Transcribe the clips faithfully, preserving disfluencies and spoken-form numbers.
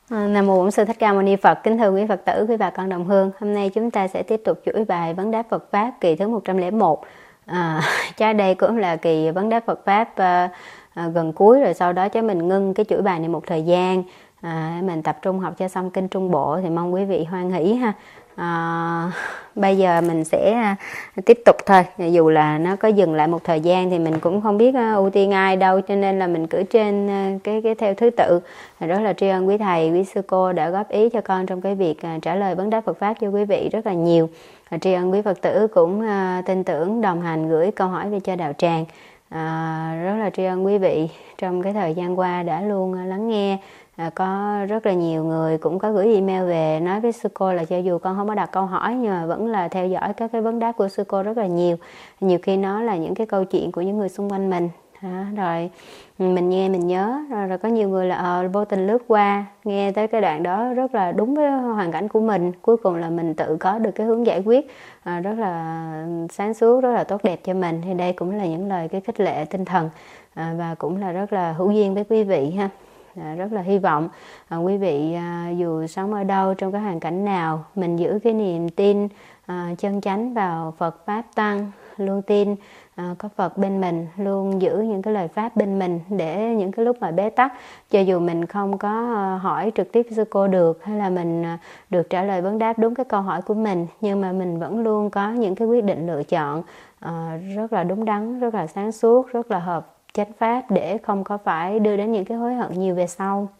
Nam mô Bổn Sư Thích Ca Mâu Ni Phật. Kính thưa quý Phật tử, quý bà con đồng hương, hôm nay chúng ta sẽ tiếp tục chuỗi bài vấn đáp Phật pháp kỳ thứ một trăm lẻ một. À, cho đây cũng là kỳ vấn đáp Phật pháp à, à, gần cuối rồi, sau đó cho mình ngưng cái chuỗi bài này một thời gian, à, mình tập trung học cho xong kinh Trung Bộ, thì mong quý vị hoan hỷ ha. À, bây giờ mình sẽ tiếp tục thôi, dù là nó có dừng lại một thời gian thì mình cũng không biết ưu tiên ai đâu, cho nên là mình cứ trên cái cái theo thứ tự. Rất là tri ân quý thầy, quý sư cô đã góp ý cho con trong cái việc trả lời vấn đáp Phật pháp cho quý vị rất là nhiều. Tri ân quý Phật tử cũng tin tưởng đồng hành gửi câu hỏi về cho đạo tràng. À, rất là tri ân quý vị trong cái thời gian qua đã luôn lắng nghe. À, có rất là nhiều người cũng có gửi email về nói với sư cô là cho dù con không có đặt câu hỏi nhưng mà vẫn là theo dõi các cái vấn đáp của sư cô rất là nhiều. Nhiều khi nó là những cái câu chuyện của những người xung quanh mình. À, rồi mình nghe mình nhớ, rồi, rồi có nhiều người là ờ, vô tình lướt qua, nghe tới cái đoạn đó rất là đúng với hoàn cảnh của mình. Cuối cùng là mình tự có được cái hướng giải quyết à, rất là sáng suốt, rất là tốt đẹp cho mình. Thì đây cũng là những lời cái khích lệ tinh thần à, và cũng là rất là hữu duyên với quý vị ha. À, rất là hy vọng à, quý vị à, dù sống ở đâu, trong cái hoàn cảnh nào, mình giữ cái niềm tin à, chân chánh vào Phật Pháp Tăng, luôn tin à, có Phật bên mình, luôn giữ những cái lời Pháp bên mình, để những cái lúc mà bế tắc, cho dù mình không có hỏi trực tiếp sư cô được, hay là mình được trả lời vấn đáp đúng cái câu hỏi của mình, nhưng mà mình vẫn luôn có những cái quyết định lựa chọn à, rất là đúng đắn, rất là sáng suốt, rất là hợp chánh pháp, để không có phải đưa đến những cái hối hận nhiều về sau.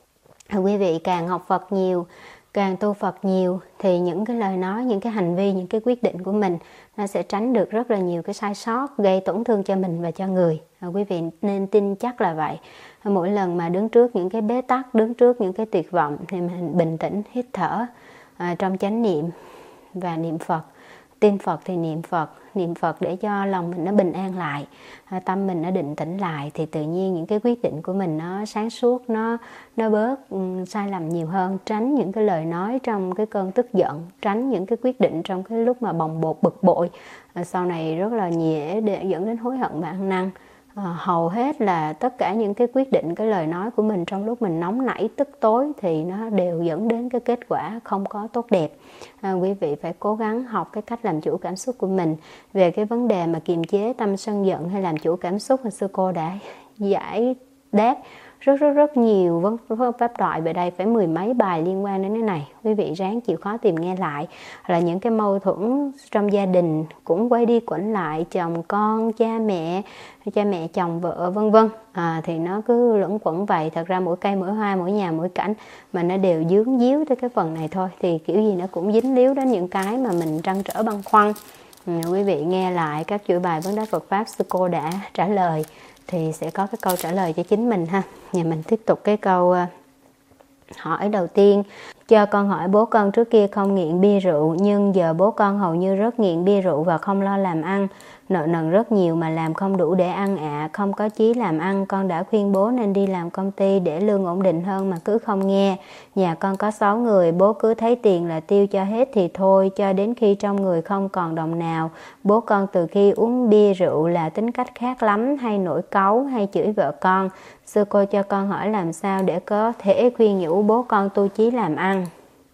Quý vị càng học Phật nhiều, càng tu Phật nhiều, thì những cái lời nói, những cái hành vi, những cái quyết định của mình nó sẽ tránh được rất là nhiều cái sai sót gây tổn thương cho mình và cho người. Quý vị nên tin chắc là vậy. Mỗi lần mà đứng trước những cái bế tắc, đứng trước những cái tuyệt vọng, thì mình bình tĩnh hít thở à, trong chánh niệm và niệm Phật. Tin Phật thì niệm Phật, niệm Phật để cho lòng mình nó bình an lại, tâm mình nó định tĩnh lại, thì tự nhiên những cái quyết định của mình nó sáng suốt, nó nó bớt um, sai lầm nhiều hơn, tránh những cái lời nói trong cái cơn tức giận, tránh những cái quyết định trong cái lúc mà bồng bột bực bội, à, sau này rất là dễ để dẫn đến hối hận và ăn năn. À, hầu hết là tất cả những cái quyết định, cái lời nói của mình trong lúc mình nóng nảy tức tối thì nó đều dẫn đến cái kết quả không có tốt đẹp. À, quý vị phải cố gắng học cái cách làm chủ cảm xúc của mình. Về cái vấn đề mà kiềm chế tâm sân giận hay làm chủ cảm xúc, sư cô đã giải đáp rất rất rất nhiều vấn pháp thoại về đây, phải mười mấy bài liên quan đến cái này. Quý vị ráng chịu khó tìm nghe lại. Là những cái mâu thuẫn trong gia đình cũng quay đi quẩn lại, chồng con, cha mẹ, cha mẹ chồng vợ vân vân, à, thì nó cứ luẩn quẩn vậy. Thật ra mỗi cây mỗi hoa, mỗi nhà mỗi cảnh mà nó đều dướng díu tới cái phần này thôi, thì kiểu gì nó cũng dính líu đến những cái mà mình trăn trở băn khoăn. Ừ, quý vị nghe lại các chuỗi bài vấn đáp Phật pháp sư cô đã trả lời thì sẽ có cái câu trả lời cho chính mình ha. Nhà mình tiếp tục cái câu uh, hỏi đầu tiên. Cho con hỏi, bố con trước kia không nghiện bia rượu, nhưng giờ bố con hầu như rất nghiện bia rượu và không lo làm ăn, nợ nần rất nhiều mà làm không đủ để ăn ạ, à. Không có chí làm ăn. Con đã khuyên bố nên đi làm công ty để lương ổn định hơn mà cứ không nghe. Nhà con có sáu người, bố cứ thấy tiền là tiêu cho hết thì thôi, cho đến khi trong người không còn đồng nào. Bố con từ khi uống bia rượu là tính cách khác lắm, hay nổi cáu, hay chửi vợ con. Sư cô cho con hỏi làm sao để có thể khuyên nhủ bố con tu chí làm ăn.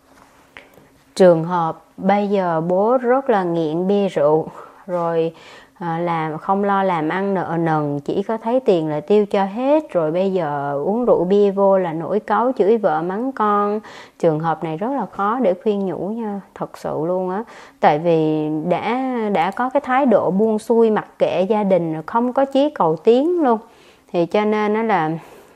Trường hợp bây giờ bố rất là nghiện bia rượu, rồi à, làm không lo làm ăn, nợ nần, chỉ có thấy tiền là tiêu cho hết, rồi bây giờ uống rượu bia vô là nổi cáu, chửi vợ mắng con. Trường hợp này rất là khó để khuyên nhủ nha, thật sự luôn á. Tại vì đã đã có cái thái độ buông xuôi mặc kệ gia đình, không có chí cầu tiến luôn, thì cho nên nó là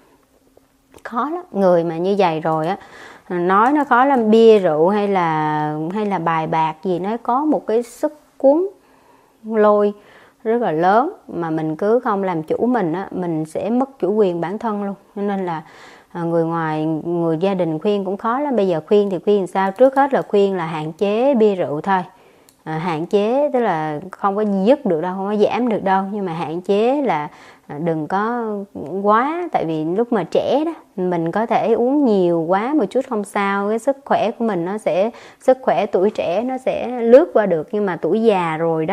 khó lắm. Người mà như vậy rồi á, nói nó khó lắm. Bia rượu hay là hay là bài bạc gì, nó có một cái sức cuốn lôi rất là lớn, mà mình cứ không làm chủ mình á, mình sẽ mất chủ quyền bản thân luôn. Cho nên là người ngoài, người gia đình khuyên cũng khó lắm. Bây giờ khuyên thì khuyên sao? Trước hết là khuyên là hạn chế bia rượu thôi. À, hạn chế tức là không có dứt được đâu, không có giảm được đâu, nhưng mà hạn chế là đừng có quá. Tại vì lúc mà trẻ đó, mình có thể uống nhiều quá một chút không sao, cái sức khỏe của mình nó sẽ, sức khỏe tuổi trẻ nó sẽ lướt qua được, nhưng mà tuổi già rồi đó,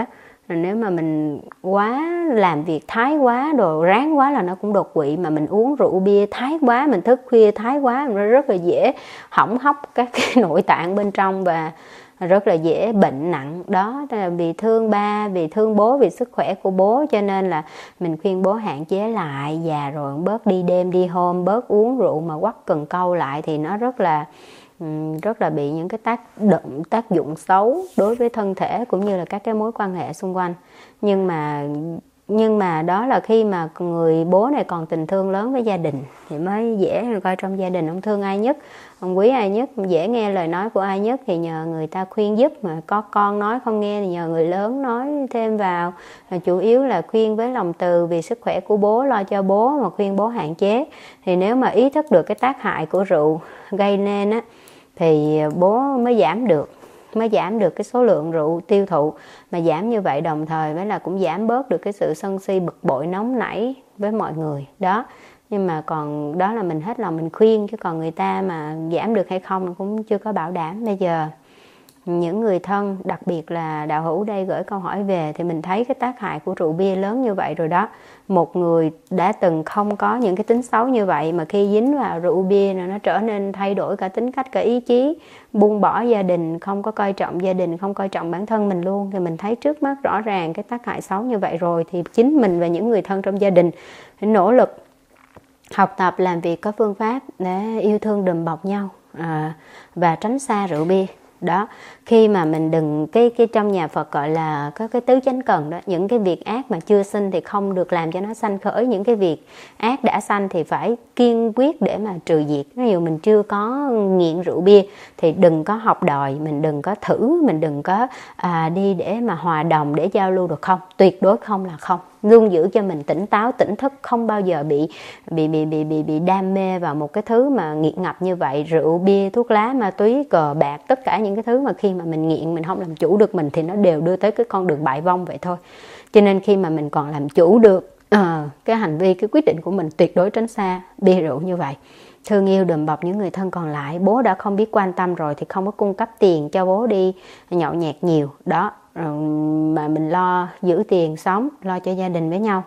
Nếu mà mình quá làm việc thái quá, đồ ráng quá là nó cũng đột quỵ. Mà mình uống rượu bia thái quá, mình thức khuya thái quá, nó rất là dễ hỏng hóc các cái nội tạng bên trong và rất là dễ bệnh nặng. Đó là vì thương ba, vì thương bố, vì sức khỏe của bố, cho nên là mình khuyên bố hạn chế lại. Già rồi bớt đi đêm đi hôm, bớt uống rượu mà quắt cần câu lại thì nó rất là rất là bị những cái tác động tác dụng xấu đối với thân thể cũng như là các cái mối quan hệ xung quanh. Nhưng mà nhưng mà đó là khi mà người bố này còn tình thương lớn với gia đình thì mới dễ. Coi trong gia đình ông thương ai nhất, ông quý ai nhất, dễ nghe lời nói của ai nhất thì nhờ người ta khuyên giúp. Mà có con nói không nghe thì nhờ người lớn nói thêm vào. Chủ yếu là khuyên với lòng từ vì sức khỏe của bố, lo cho bố mà khuyên bố hạn chế. Thì nếu mà ý thức được cái tác hại của rượu gây nên á thì bố mới giảm được mới giảm được cái số lượng rượu tiêu thụ. Mà giảm như vậy đồng thời với là cũng giảm bớt được cái sự sân si bực bội nóng nảy với mọi người đó. Nhưng mà còn đó là mình hết lòng mình khuyên, chứ còn người ta mà giảm được hay không cũng chưa có bảo đảm. Bây giờ những người thân, đặc biệt là đạo hữu đây gửi câu hỏi về thì mình thấy cái tác hại của rượu bia lớn như vậy rồi đó. Một người đã từng không có những cái tính xấu như vậy mà khi dính vào rượu bia nó trở nên thay đổi cả tính cách, cả ý chí, buông bỏ gia đình, không có coi trọng gia đình, không coi trọng bản thân mình luôn. Thì mình thấy trước mắt rõ ràng cái tác hại xấu như vậy rồi thì chính mình và những người thân trong gia đình phải nỗ lực học tập làm việc có phương pháp để yêu thương đùm bọc nhau à, và tránh xa rượu bia. Đó, khi mà mình đừng cái cái trong nhà Phật gọi là có cái tứ chánh cần đó, những cái việc ác mà chưa sinh thì không được làm cho nó sanh khởi, những cái việc ác đã sanh thì phải kiên quyết để mà trừ diệt. Ví dụ mình chưa có nghiện rượu bia thì đừng có học đòi, mình đừng có thử, mình đừng có à, đi để mà hòa đồng để giao lưu được không, tuyệt đối không là không. Luôn giữ cho mình tỉnh táo, tỉnh thức, không bao giờ bị bị bị bị bị bị đam mê vào một cái thứ mà nghiện ngập như vậy. Rượu bia, thuốc lá, ma túy, cờ bạc, tất cả những cái thứ mà khi mà mình nghiện mình không làm chủ được mình thì nó đều đưa tới cái con đường bại vong vậy thôi. Cho nên khi mà mình còn làm chủ được à, cái hành vi, cái quyết định của mình, tuyệt đối tránh xa bia rượu như vậy. Thương yêu đùm bọc những người thân còn lại. Bố đã không biết quan tâm rồi thì không có cung cấp tiền cho bố đi nhậu nhẹt nhiều đó, mà mình lo giữ tiền sống, lo cho gia đình với nhau.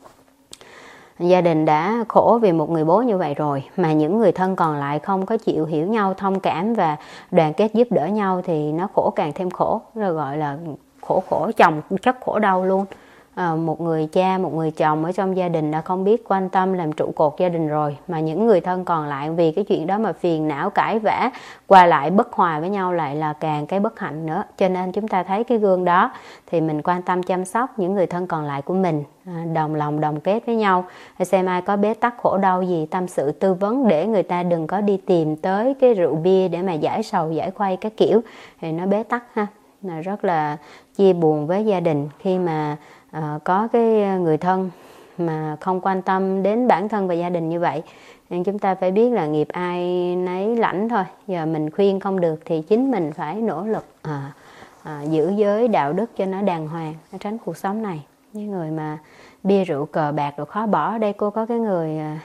Gia đình đã khổ vì một người bố như vậy rồi mà những người thân còn lại không có chịu hiểu nhau, thông cảm và đoàn kết giúp đỡ nhau thì nó khổ càng thêm khổ, rồi gọi là khổ khổ chồng chất khổ đau luôn. À, một người cha, một người chồng ở trong gia đình đã không biết quan tâm làm trụ cột gia đình rồi mà những người thân còn lại vì cái chuyện đó mà phiền não, cãi vã, qua lại bất hòa với nhau lại là càng cái bất hạnh nữa. Cho nên chúng ta thấy cái gương đó thì mình quan tâm chăm sóc những người thân còn lại của mình, à, đồng lòng đồng kết với nhau, xem ai có bế tắc khổ đau gì tâm sự tư vấn, để người ta đừng có đi tìm tới cái rượu bia để mà giải sầu giải khuây cái kiểu thì nó bế tắc ha. Là rất là chia buồn với gia đình khi mà À, có cái người thân mà không quan tâm đến bản thân và gia đình như vậy. Nên chúng ta phải biết là nghiệp ai nấy lãnh thôi. Giờ mình khuyên không được thì chính mình phải nỗ lực à, à, giữ giới đạo đức cho nó đàng hoàng, tránh cuộc sống này. Những người mà bia rượu cờ bạc rồi khó bỏ. Đây cô có cái người à,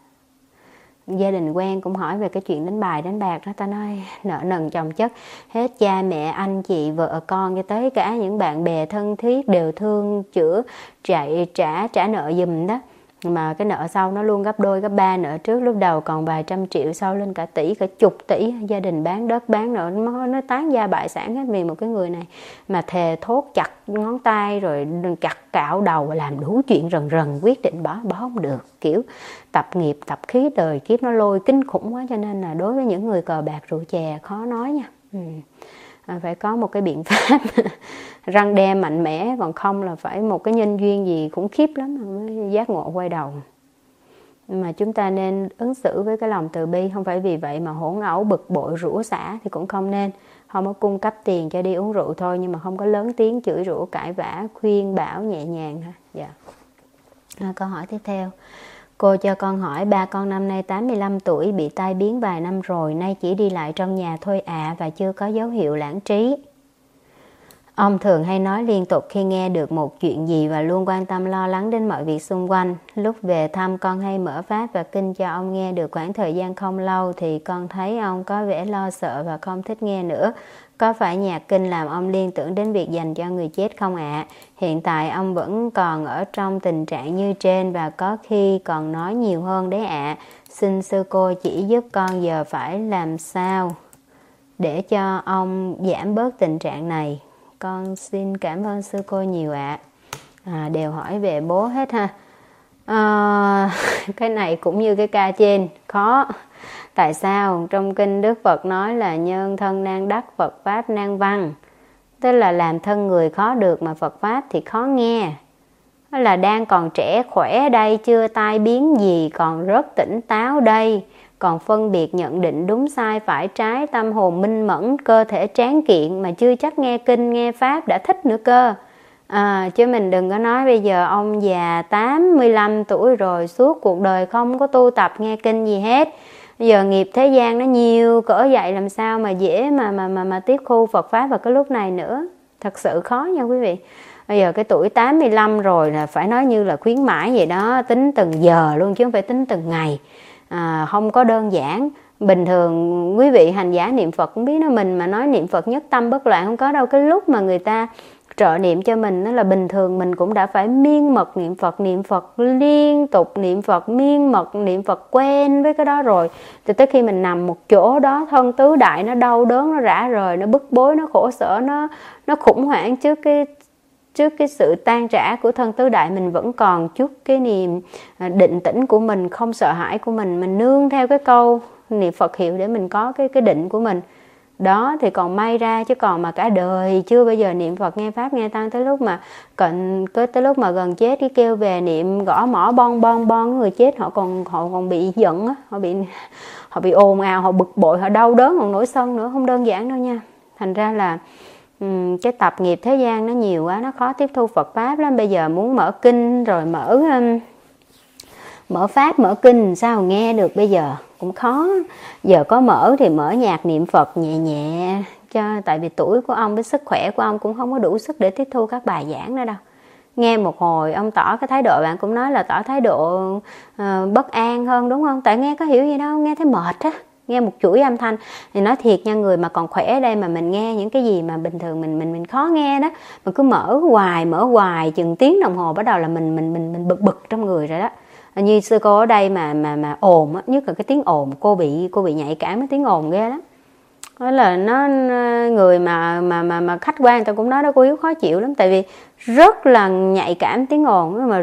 gia đình quen cũng hỏi về cái chuyện đánh bài đánh bạc đó. Ta nói nợ nần chồng chất, hết cha mẹ anh chị vợ con cho tới cả những bạn bè thân thiết đều thương chữa chạy trả trả nợ giùm đó, mà cái nợ sau nó luôn gấp đôi gấp ba nợ trước. Lúc đầu còn vài trăm triệu, sau lên cả tỷ, cả chục tỷ. Gia đình bán đất bán nợ, nó, nó tán gia bại sản hết vì một cái người này mà thề thốt chặt ngón tay rồi chặt cạo đầu, làm đủ chuyện rần rần, quyết định bỏ bỏ không được. Kiểu tập nghiệp tập khí đời kiếp nó lôi kinh khủng quá. Cho nên là đối với những người cờ bạc rượu chè khó nói nha. ừ. À, phải có một cái biện pháp răng đe mạnh mẽ, còn không là phải một cái nhân duyên gì khủng khiếp lắm mới giác ngộ quay đầu. Mà chúng ta nên ứng xử với cái lòng từ bi, không phải vì vậy mà hỗn ẩu bực bội rủa xả thì cũng không nên. Không có cung cấp tiền cho đi uống rượu thôi, nhưng mà không có lớn tiếng chửi rủa cãi vã, khuyên bảo nhẹ nhàng ha. Dạ. À, câu hỏi tiếp theo. Cô cho con hỏi, ba con năm nay tám mươi lăm tuổi, bị tai biến vài năm rồi, nay chỉ đi lại trong nhà thôi ạ, à, và chưa có dấu hiệu lãng trí. Ông thường hay nói liên tục khi nghe được một chuyện gì và luôn quan tâm lo lắng đến mọi việc xung quanh. Lúc về thăm con hay mở pháp và kinh cho ông nghe được khoảng thời gian không lâu thì con thấy ông có vẻ lo sợ và không thích nghe nữa. Có phải nhạc kinh làm ông liên tưởng đến việc dành cho người chết không ạ? À? Hiện tại ông vẫn còn ở trong tình trạng như trên và có khi còn nói nhiều hơn đấy ạ. À. Xin sư cô chỉ giúp con giờ phải làm sao để cho ông giảm bớt tình trạng này. Con xin cảm ơn sư cô nhiều ạ. À. À, đều hỏi về bố hết ha. À, cái này cũng như cái ca trên, khó. Tại sao? Trong kinh Đức Phật nói là nhân thân nan đắc, Phật Pháp nan văn. Tức là làm thân người khó được mà Phật Pháp thì khó nghe. Đó là đang còn trẻ khỏe đây, chưa tai biến gì, còn rất tỉnh táo đây. Còn phân biệt nhận định đúng sai phải trái, tâm hồn minh mẫn, cơ thể tráng kiện mà chưa chắc nghe kinh nghe pháp đã thích nữa cơ. À, chứ mình đừng có nói bây giờ ông già tám mươi lăm tuổi rồi suốt cuộc đời không có tu tập nghe kinh gì hết. Bây giờ nghiệp thế gian nó nhiều cỡ vậy, làm sao mà dễ mà mà mà mà tiếp thu Phật pháp vào cái lúc này nữa. Thật sự khó nha quý vị. Bây giờ cái tuổi tám mươi lăm rồi là phải nói như là khuyến mãi vậy đó, tính từng giờ luôn chứ không phải tính từng ngày. À, không có đơn giản. Bình thường quý vị hành giả niệm Phật cũng biết đó, mình mà nói niệm Phật nhất tâm bất loạn không có đâu. Cái lúc mà người ta trợ niệm cho mình đó là bình thường mình cũng đã phải miên mật niệm Phật, niệm Phật liên tục, niệm Phật miên mật, niệm Phật quen với cái đó rồi. Thì tới khi mình nằm một chỗ đó, thân tứ đại nó đau đớn, nó rã rời, nó bức bối, nó khổ sở, nó nó khủng hoảng trước cái trước cái sự tan rã của thân tứ đại, mình vẫn còn chút cái niềm định tĩnh của mình, không sợ hãi của mình, mình nương theo cái câu niệm Phật hiệu để mình có cái cái định của mình. Đó thì còn may ra, chứ còn mà cả đời chưa bao giờ niệm Phật nghe pháp nghe tăng, tới lúc mà cận tới lúc mà gần chết cái kêu về niệm gõ mõ bon bon bon, người chết họ còn họ còn bị giận á, họ bị họ bị ồn ào, họ bực bội, họ đau đớn, còn nổi sân nữa, không đơn giản đâu nha. Thành ra là um, cái tập nghiệp thế gian nó nhiều quá, nó khó tiếp thu Phật pháp lắm. Bây giờ muốn mở kinh rồi mở um, mở pháp mở kinh sao nghe được, bây giờ cũng khó. Giờ có mở thì mở nhạc niệm Phật nhẹ nhẹ cho, tại vì tuổi của ông với sức khỏe của ông cũng không có đủ sức để tiếp thu các bài giảng nữa đâu. Nghe một hồi ông tỏ cái thái độ, bạn cũng nói là tỏ thái độ uh, bất an hơn đúng không? Tại nghe có hiểu gì đâu, nghe thấy mệt á, nghe một chuỗi âm thanh. Thì nói thiệt nha, người mà còn khỏe đây mà mình nghe những cái gì mà bình thường mình mình mình khó nghe đó, mình cứ mở hoài mở hoài chừng tiếng đồng hồ bắt đầu là mình mình mình mình bực bực trong người rồi đó. Như sư cô ở đây mà mà mà ồn á, nhất là cái tiếng ồn, cô bị cô bị nhạy cảm với tiếng ồn ghê lắm. Đó là nó người mà mà mà mà khách quan người ta cũng nói đó, cô Hiếu khó chịu lắm, tại vì rất là nhạy cảm tiếng ồn, mà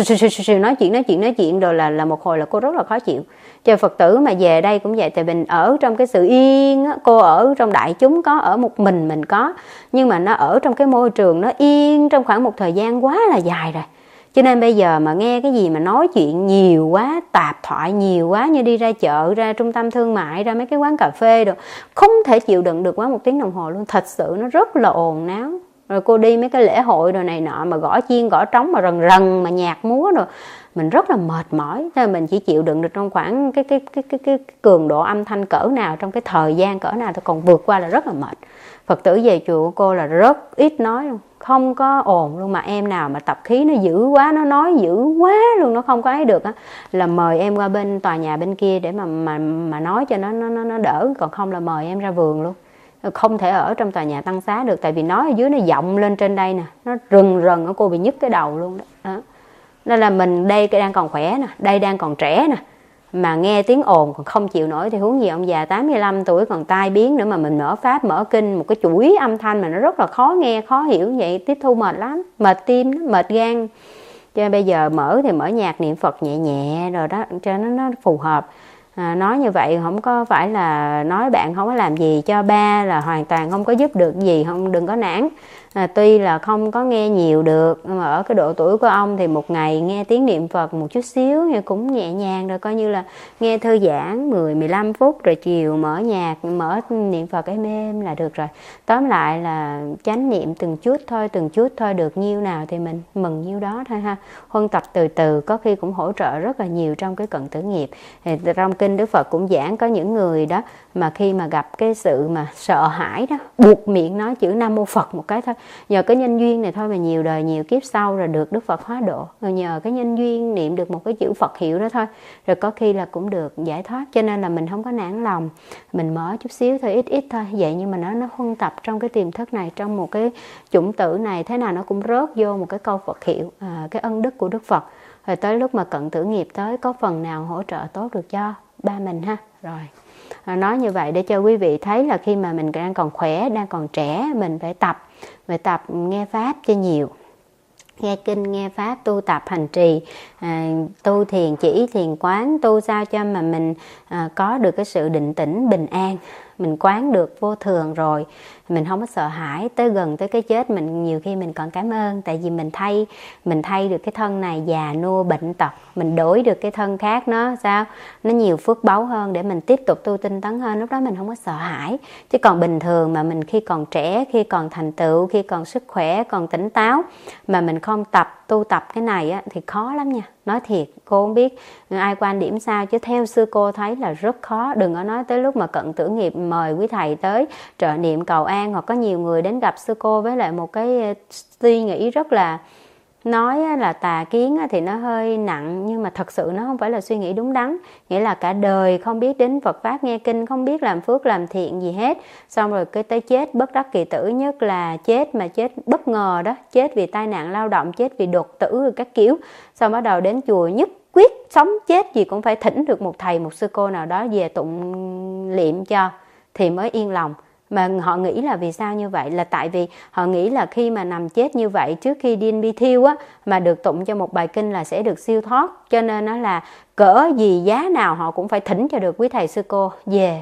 nói chuyện nói chuyện nói chuyện rồi là là một hồi là cô rất là khó chịu. Cho Phật tử mà về đây cũng vậy, tại mình ở trong cái sự yên á, cô ở trong đại chúng có, ở một mình mình có, nhưng mà nó ở trong cái môi trường nó yên trong khoảng một thời gian quá là dài rồi. Cho nên bây giờ mà nghe cái gì mà nói chuyện nhiều quá, tạp thoại nhiều quá, như đi ra chợ, ra trung tâm thương mại, ra mấy cái quán cà phê rồi, không thể chịu đựng được quá một tiếng đồng hồ luôn. Thật sự nó rất là ồn náo. Rồi cô đi mấy cái lễ hội rồi này nọ mà gõ chiên gõ trống mà rần rần mà nhạc múa rồi, mình rất là mệt mỏi. Nên mình chỉ chịu đựng được trong khoảng cái cái cái cái, cái, cái cường độ âm thanh cỡ nào, trong cái thời gian cỡ nào thôi, còn vượt qua là rất là mệt. Phật tử về chùa của cô là rất ít nói luôn, không có ồn luôn. Mà em nào mà tập khí nó dữ quá, nó nói dữ quá luôn, nó không có ấy được á, là mời em qua bên tòa nhà bên kia để mà mà mà nói cho nó nó nó đỡ, còn không là mời em ra vườn luôn. Không thể ở trong tòa nhà tăng xá được, tại vì nói ở dưới nó vọng lên trên đây nè, nó rần rần, cô bị nhức cái đầu luôn đó. Đó. Nên là mình đây đang còn khỏe nè, đây đang còn trẻ nè, mà nghe tiếng ồn còn không chịu nổi thì huống gì ông già tám mươi lăm tuổi còn tai biến nữa. Mà mình mở pháp mở kinh một cái chuỗi âm thanh mà nó rất là khó nghe khó hiểu vậy, tiếp thu mệt lắm, mệt tim mệt gan. Cho nên bây giờ mở thì mở nhạc niệm Phật nhẹ nhẹ rồi đó, cho nó nó phù hợp. À, nói như vậy không có phải là nói bạn không có làm gì cho ba là hoàn toàn không có giúp được gì, không, đừng có nản. À, tuy là không có nghe nhiều được, nhưng mà ở cái độ tuổi của ông thì một ngày nghe tiếng niệm Phật một chút xíu thì cũng nhẹ nhàng rồi, coi như là nghe thư giãn mười mười lăm phút, rồi chiều mở nhạc mở niệm Phật êm êm là được rồi. Tóm lại là chánh niệm từng chút thôi, từng chút thôi, được nhiêu nào thì mình mừng nhiêu đó thôi ha. Huân tập từ từ có khi cũng hỗ trợ rất là nhiều trong cái cận tử nghiệp. Thì trong kinh kinh Đức Phật cũng giảng có những người đó mà khi mà gặp cái sự mà sợ hãi đó, buộc miệng nói chữ Nam Mô Phật một cái thôi. Nhờ cái nhân duyên này thôi mà nhiều đời nhiều kiếp sau rồi được Đức Phật hóa độ. Rồi nhờ cái nhân duyên niệm được một cái chữ Phật hiệu đó thôi, rồi có khi là cũng được giải thoát. Cho nên là mình không có nản lòng, mình mở chút xíu thôi, ít ít thôi. Vậy nhưng mà nó nó huân tập trong cái tiềm thức này, trong một cái chủng tử này, thế nào nó cũng rớt vô một cái câu Phật hiệu, à, cái ân đức của Đức Phật. Rồi tới lúc mà cận tử nghiệp tới, có phần nào hỗ trợ tốt được cho ba mình ha. Rồi à, nói như vậy để cho quý vị thấy là khi mà mình đang còn khỏe, đang còn trẻ, mình phải tập, phải tập nghe Pháp cho nhiều. Nghe kinh, nghe Pháp, tu tập hành trì, à, tu thiền chỉ, thiền quán, tu sao cho mà mình à, có được cái sự định tĩnh, bình an. Mình quán được vô thường rồi, mình không có sợ hãi, tới gần tới cái chết mình nhiều khi mình còn cảm ơn. Tại vì mình thay, mình thay được cái thân này già nua bệnh tật, mình đổi được cái thân khác nó sao? Nó nhiều phước báu hơn để mình tiếp tục tu tinh tấn hơn, lúc đó mình không có sợ hãi. Chứ còn bình thường mà mình khi còn trẻ, khi còn thành tựu, khi còn sức khỏe, còn tỉnh táo mà mình không tập, tu tập cái này á, thì khó lắm nha. Nói thiệt, cô không biết ai quan điểm sao chứ theo sư cô thấy là rất khó. Đừng có nói tới lúc mà cận tử nghiệp mời quý thầy tới trợ niệm cầu an, hoặc có nhiều người đến gặp sư cô với lại một cái suy nghĩ rất là nói là tà kiến thì nó hơi nặng, nhưng mà thật sự nó không phải là suy nghĩ đúng đắn. Nghĩa là cả đời không biết đến Phật Pháp nghe kinh, không biết làm phước làm thiện gì hết, xong rồi cái tới chết bất đắc kỳ tử, nhất là chết mà chết bất ngờ đó, chết vì tai nạn lao động, chết vì đột tử rồi các kiểu, xong bắt đầu đến chùa nhất quyết sống chết gì cũng phải thỉnh được một thầy một sư cô nào đó về tụng niệm cho thì mới yên lòng. Mà họ nghĩ là vì sao như vậy? Là tại vì họ nghĩ là khi mà nằm chết như vậy, trước khi đi đi thiêu á, mà được tụng cho một bài kinh là sẽ được siêu thoát. Cho nên nó là cỡ gì giá nào họ cũng phải thỉnh cho được quý thầy sư cô về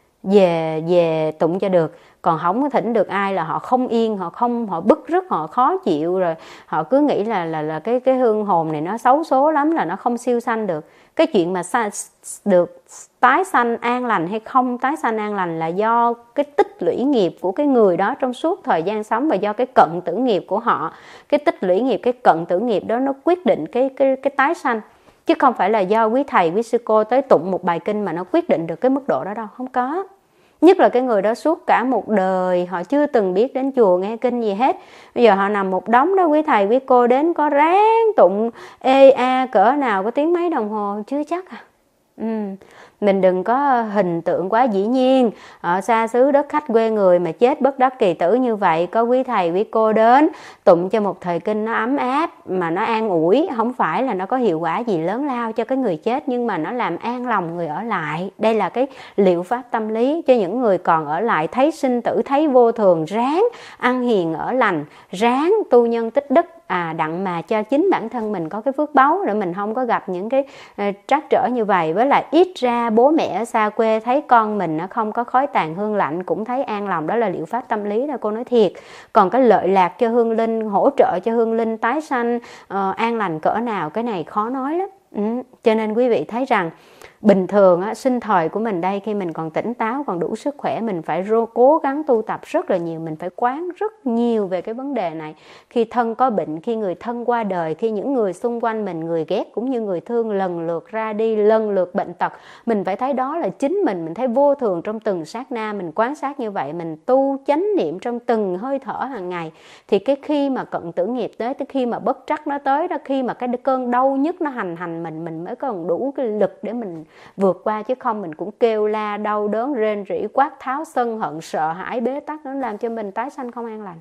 về về tụng cho được. Còn không có thỉnh được ai là họ không yên, họ không, họ bức rứt, họ khó chịu, rồi họ cứ nghĩ là là là cái cái hương hồn này nó xấu số lắm, là nó không siêu sanh được. Cái chuyện mà được tái sanh an lành hay không tái sanh an lành là do cái tích lũy nghiệp của cái người đó trong suốt thời gian sống, và do cái cận tử nghiệp của họ. Cái tích lũy nghiệp, cái cận tử nghiệp đó nó quyết định cái cái cái tái sanh, chứ không phải là do quý thầy quý sư cô tới tụng một bài kinh mà nó quyết định được cái mức độ đó đâu, không có. Nhất là cái người đó suốt cả một đời họ chưa từng biết đến chùa nghe kinh gì hết, bây giờ họ nằm một đống đó, quý thầy quý cô đến có ráng tụng ê a cỡ nào, có tiếng mấy đồng hồ chưa chắc à. Ừ. Mình đừng có hình tượng quá. Dĩ nhiên ở xa xứ đất khách quê người mà chết bất đắc kỳ tử như vậy, có quý thầy quý cô đến tụng cho một thời kinh nó ấm áp mà nó an ủi, không phải là nó có hiệu quả gì lớn lao cho cái người chết, nhưng mà nó làm an lòng người ở lại. Đây là cái liệu pháp tâm lý cho những người còn ở lại, thấy sinh tử, thấy vô thường, ráng ăn hiền ở lành, ráng tu nhân tích đức, à đặng mà cho chính bản thân mình có cái phước báu để mình không có gặp những cái uh, trắc trở như vậy. Với lại ít ra bố mẹ ở xa quê thấy con mình nó không có khói tàn hương lạnh cũng thấy an lòng, đó là liệu pháp tâm lý đó, cô nói thiệt. Còn cái lợi lạc cho hương linh, hỗ trợ cho hương linh tái sanh uh, an lành cỡ nào, cái này khó nói lắm. Ừ. Cho nên quý vị thấy rằng bình thường á, sinh thời của mình đây, khi mình còn tỉnh táo, còn đủ sức khỏe, mình phải rô, cố gắng tu tập rất là nhiều, mình phải quán rất nhiều về cái vấn đề này. Khi thân có bệnh, khi người thân qua đời, khi những người xung quanh mình, người ghét cũng như người thương lần lượt ra đi, lần lượt bệnh tật, mình phải thấy đó là chính mình, mình thấy vô thường trong từng sát na, mình quan sát như vậy, mình tu chánh niệm trong từng hơi thở hàng ngày, thì cái khi mà cận tử nghiệp tới, tới khi mà bất trắc nó tới đó, khi mà cái cơn đau nhức nó hành hành mình, mình mới còn đủ cái lực để mình vượt qua, chứ không mình cũng kêu la đau đớn rên rỉ quát tháo sân hận sợ hãi bế tắc, nó làm cho mình tái sanh không an lành.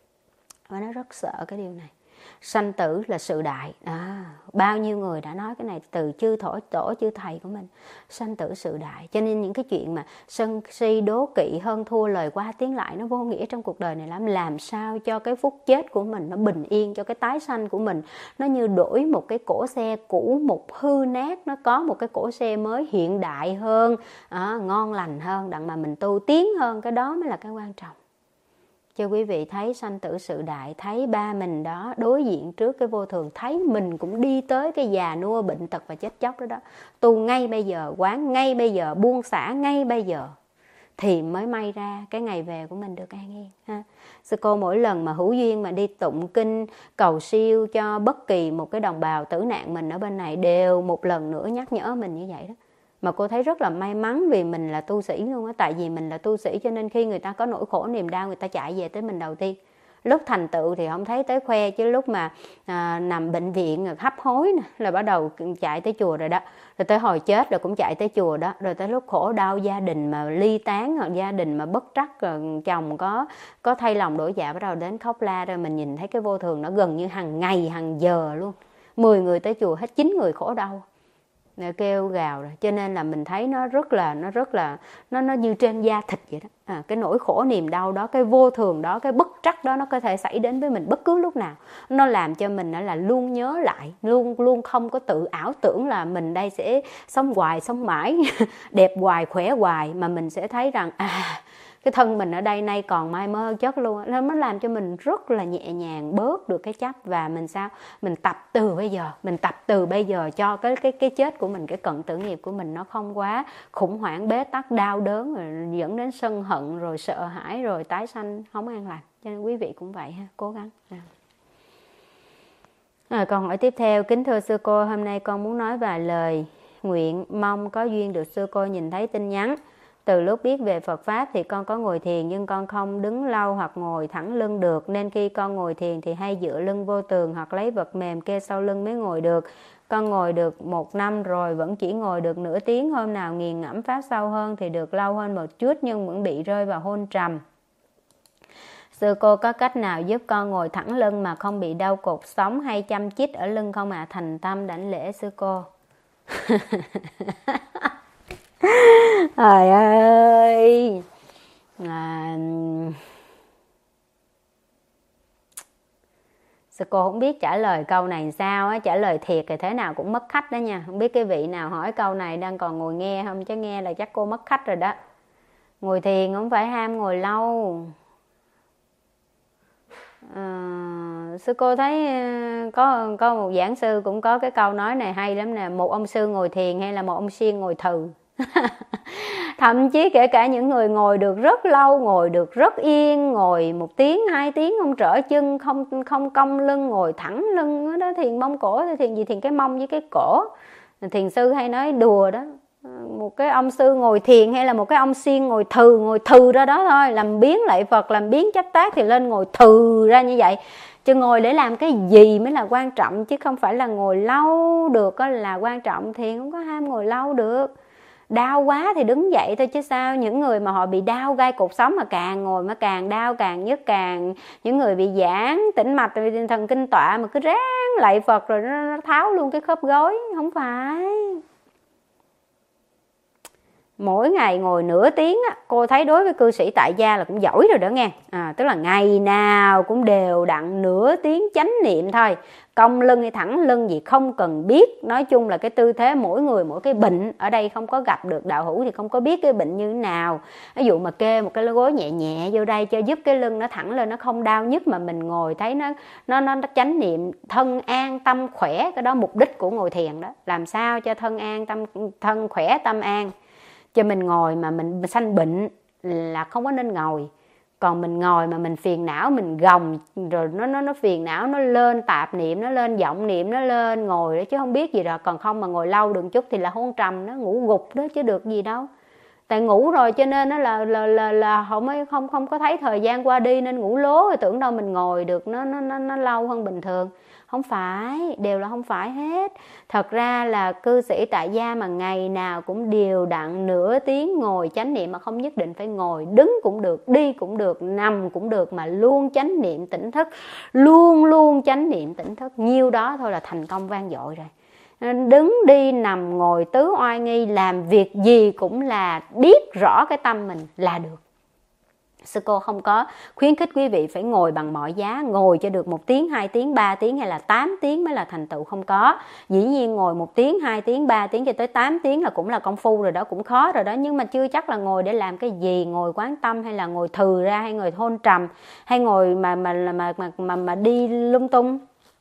Và nó rất sợ cái điều này. Sanh tử là sự đại, à, bao nhiêu người đã nói cái này từ chư thổ tổ chư thầy của mình. Sanh tử sự đại, cho nên những cái chuyện mà sân si đố kỵ hơn thua lời qua tiếng lại nó vô nghĩa trong cuộc đời này lắm. Làm sao cho cái phút chết của mình nó bình yên, cho cái tái sanh của mình nó như đổi một cái cỗ xe cũ một hư nát, nó có một cái cỗ xe mới hiện đại hơn, à, ngon lành hơn, đặng mà mình tu tiến hơn, cái đó mới là cái quan trọng. Cho quý vị thấy sanh tử sự đại, thấy ba mình đó đối diện trước cái vô thường, thấy mình cũng đi tới cái già nua bệnh tật và chết chóc đó đó. Tu ngay bây giờ, quán ngay bây giờ, buông xả ngay bây giờ, thì mới may ra cái ngày về của mình được an yên ha. Sư cô mỗi lần mà hữu duyên mà đi tụng kinh cầu siêu cho bất kỳ một cái đồng bào tử nạn mình ở bên này, đều một lần nữa nhắc nhở mình như vậy đó. Mà cô thấy rất là may mắn vì mình là tu sĩ luôn á. Tại vì mình là tu sĩ cho nên khi người ta có nỗi khổ niềm đau, người ta chạy về tới mình đầu tiên. Lúc thành tựu thì không thấy tới khoe, chứ lúc mà à, nằm bệnh viện hấp hối nè, là bắt đầu chạy tới chùa rồi đó. Rồi tới hồi chết rồi cũng chạy tới chùa đó. Rồi tới lúc khổ đau gia đình mà ly tán, hoặc gia đình mà bất trắc, rồi chồng có có thay lòng đổi dạ, bắt đầu đến khóc la. Rồi mình nhìn thấy cái vô thường nó gần như hàng ngày hàng giờ luôn. Mười người tới chùa hết chín người khổ đau, kêu gào rồi. Cho nên là mình thấy nó rất là nó rất là nó nó như trên da thịt vậy đó. À, cái nỗi khổ niềm đau đó, cái vô thường đó, cái bất trắc đó, nó có thể xảy đến với mình bất cứ lúc nào. Nó làm cho mình là luôn nhớ lại, luôn luôn không có tự ảo tưởng là mình đây sẽ sống hoài sống mãi đẹp hoài khỏe hoài, mà mình sẽ thấy rằng à, cái thân mình ở đây nay còn mai mơ chất luôn. Nó mới làm cho mình rất là nhẹ nhàng, bớt được cái chấp. Và mình sao? Mình tập từ bây giờ, mình tập từ bây giờ cho cái cái cái chết của mình, cái cận tử nghiệp của mình nó không quá khủng hoảng, bế tắc, đau đớn, rồi dẫn đến sân hận, rồi sợ hãi, rồi tái sanh không an lành. Cho nên quý vị cũng vậy ha, cố gắng. À, câu hỏi tiếp theo: kính thưa sư cô, hôm nay con muốn nói vài lời nguyện, mong có duyên được sư cô nhìn thấy tin nhắn. Từ lúc biết về Phật Pháp thì con có ngồi thiền, nhưng con không đứng lâu hoặc ngồi thẳng lưng được. Nên khi con ngồi thiền thì hay dựa lưng vô tường hoặc lấy vật mềm kê sau lưng mới ngồi được. Con ngồi được một năm rồi vẫn chỉ ngồi được nửa tiếng. Hôm nào nghiền ngẫm Pháp sâu hơn thì được lâu hơn một chút, nhưng vẫn bị rơi vào hôn trầm. Sư cô có cách nào giúp con ngồi thẳng lưng mà không bị đau cột sống hay châm chích ở lưng không ạ? À? Thành tâm đảnh lễ sư cô. Trời ơi, à, sư cô không biết trả lời câu này sao á. Trả lời thiệt thì thế nào cũng mất khách đó nha. Không biết cái vị nào hỏi câu này đang còn ngồi nghe không, chứ nghe là chắc cô mất khách rồi đó. Ngồi thiền không phải ham ngồi lâu. À, sư cô thấy có có một giảng sư cũng có cái câu nói này hay lắm nè: một ông sư ngồi thiền hay là một ông siêng ngồi thừ. Thậm chí kể cả những người ngồi được rất lâu, ngồi được rất yên, ngồi một tiếng hai tiếng không trở chân, không không cong lưng, ngồi thẳng lưng đó, thiền mông cổ, thiền gì thiền cái mông với cái cổ. Thiền sư hay nói đùa đó, một cái ông sư ngồi thiền hay là một cái ông siêng ngồi thừ, ngồi thừ ra đó thôi, làm biến lại Phật, làm biến chấp tác thì lên ngồi thừ ra như vậy. Chứ ngồi để làm cái gì mới là quan trọng, chứ không phải là ngồi lâu được là quan trọng. Thiền không có ham ngồi lâu được. Đau quá thì đứng dậy thôi chứ sao. Những người mà họ bị đau gai cột sống mà càng ngồi mà càng đau, càng nhức, càng những người bị giãn tĩnh mạch thần kinh tọa mà cứ ráng lạy Phật rồi nó, nó tháo luôn cái khớp gối. Không phải. Mỗi ngày ngồi nửa tiếng á, cô thấy đối với cư sĩ tại gia là cũng giỏi rồi đó nghe. À, tức là ngày nào cũng đều đặn nửa tiếng chánh niệm thôi. Cong lưng hay thẳng lưng gì không cần biết. Nói chung là cái tư thế mỗi người mỗi cái bệnh. Ở đây không có gặp được đạo hữu thì không có biết cái bệnh như thế nào. Ví dụ mà kê một cái gối nhẹ nhẹ vô đây cho giúp cái lưng nó thẳng lên, nó không đau nhức, mà mình ngồi thấy nó nó nó, nó chánh niệm, thân an tâm khỏe. Cái đó mục đích của ngồi thiền đó. Làm sao cho thân an tâm thân khỏe tâm an. Cho mình ngồi mà mình sanh bệnh là không có nên ngồi. Còn mình ngồi mà mình phiền não, mình gồng rồi nó nó nó phiền não, nó lên tạp niệm, nó lên vọng niệm, nó lên ngồi đó chứ không biết gì rồi. Còn không mà ngồi lâu được chút thì là hôn trầm, nó ngủ gục đó chứ được gì đâu. Tại ngủ rồi cho nên nó là là là là không không không có thấy thời gian qua đi nên ngủ lố, rồi tưởng đâu mình ngồi được nó nó nó nó lâu hơn bình thường. Không phải, đều là không phải hết. Thật ra là cư sĩ tại gia mà ngày nào cũng đều đặn nửa tiếng ngồi chánh niệm, mà không nhất định phải ngồi, đứng cũng được, đi cũng được, nằm cũng được, mà luôn chánh niệm tỉnh thức, luôn luôn chánh niệm tỉnh thức. Nhiêu đó thôi là thành công vang dội rồi. Đứng đi nằm ngồi tứ oai nghi, làm việc gì cũng là biết rõ cái tâm mình là được. Sư cô không có khuyến khích quý vị phải ngồi bằng mọi giá, ngồi cho được một tiếng, hai tiếng, ba tiếng hay là tám tiếng mới là thành tựu, không có. Dĩ nhiên ngồi một tiếng, hai tiếng, ba tiếng cho tới tám tiếng là cũng là công phu rồi đó, cũng khó rồi đó. Nhưng mà chưa chắc là ngồi để làm cái gì, ngồi quán tâm hay là ngồi thừ ra, hay ngồi hôn trầm, hay ngồi mà mà mà mà mà, mà đi lung tung.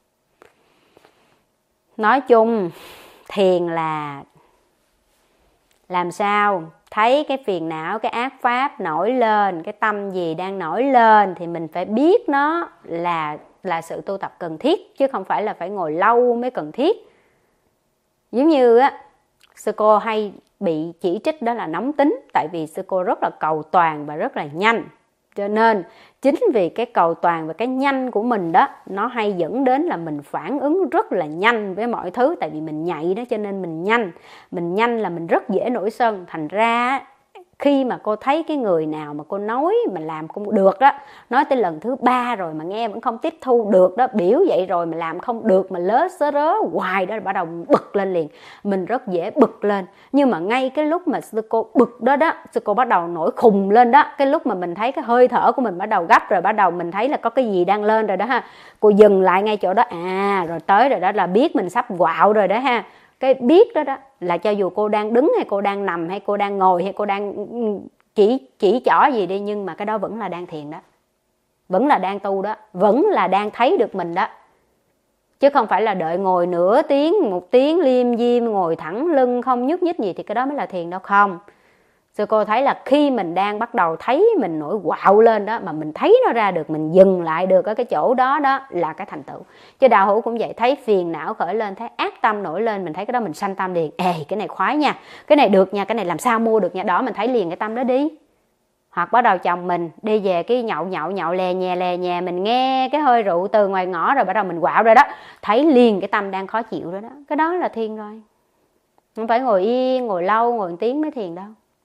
Nói chung thiền là làm sao thấy cái phiền não, cái ác pháp nổi lên, cái tâm gì đang nổi lên thì mình phải biết nó là là sự tu tập cần thiết, chứ không phải là phải ngồi lâu mới cần thiết. Giống như á, sư cô hay bị chỉ trích đó là nóng tính, tại vì sư cô rất là cầu toàn và rất là nhanh. Cho nên chính vì cái cầu toàn và cái nhanh của mình đó, nó hay dẫn đến là mình phản ứng rất là nhanh với mọi thứ. Tại vì mình nhạy đó cho nên mình nhanh. Mình nhanh là mình rất dễ nổi sân. Thành ra khi mà cô thấy cái người nào mà cô nói mà làm không được đó, nói tới lần thứ ba rồi mà nghe vẫn không tiếp thu được đó, biểu vậy rồi mà làm không được, mà lớ sớ rớ hoài đó, bắt đầu bực lên liền. Mình rất dễ bực lên. Nhưng mà ngay cái lúc mà sư cô bực đó đó, sư cô bắt đầu nổi khùng lên đó, cái lúc mà mình thấy cái hơi thở của mình bắt đầu gấp rồi, bắt đầu mình thấy là có cái gì đang lên rồi đó ha, cô dừng lại ngay chỗ đó, à rồi tới rồi đó, là biết mình sắp quạo rồi đó ha. Cái biết đó đó là cho dù cô đang đứng hay cô đang nằm hay cô đang ngồi hay cô đang chỉ chỉ trỏ gì đi, nhưng mà cái đó vẫn là đang thiền đó, vẫn là đang tu đó, vẫn là đang thấy được mình đó. Chứ không phải là đợi ngồi nửa tiếng, một tiếng liêm diêm, ngồi thẳng lưng không nhúc nhích gì thì cái đó mới là thiền đâu. Không. Sư cô thấy là khi mình đang bắt đầu thấy mình nổi quạo lên đó, mà mình thấy nó ra được, mình dừng lại được ở cái chỗ đó đó là cái thành tựu. Chứ đạo hữu cũng vậy, thấy phiền não khởi lên, thấy ác tâm nổi lên, mình thấy cái đó mình sanh tâm liền. Ê, cái này khoái nha, cái này được nha, cái này làm sao mua được nha. Đó, mình thấy liền cái tâm đó đi. Hoặc bắt đầu chồng mình đi về cái nhậu nhậu nhậu lè nhè lè nhè, mình nghe cái hơi rượu từ ngoài ngõ rồi bắt đầu mình quạo rồi đó, thấy liền cái tâm đang khó chịu rồi đó. Cái đó là thiền rồi. Không phải ngồi yên, ngồi lâu, ngồi một tiếng mới thiền đâu.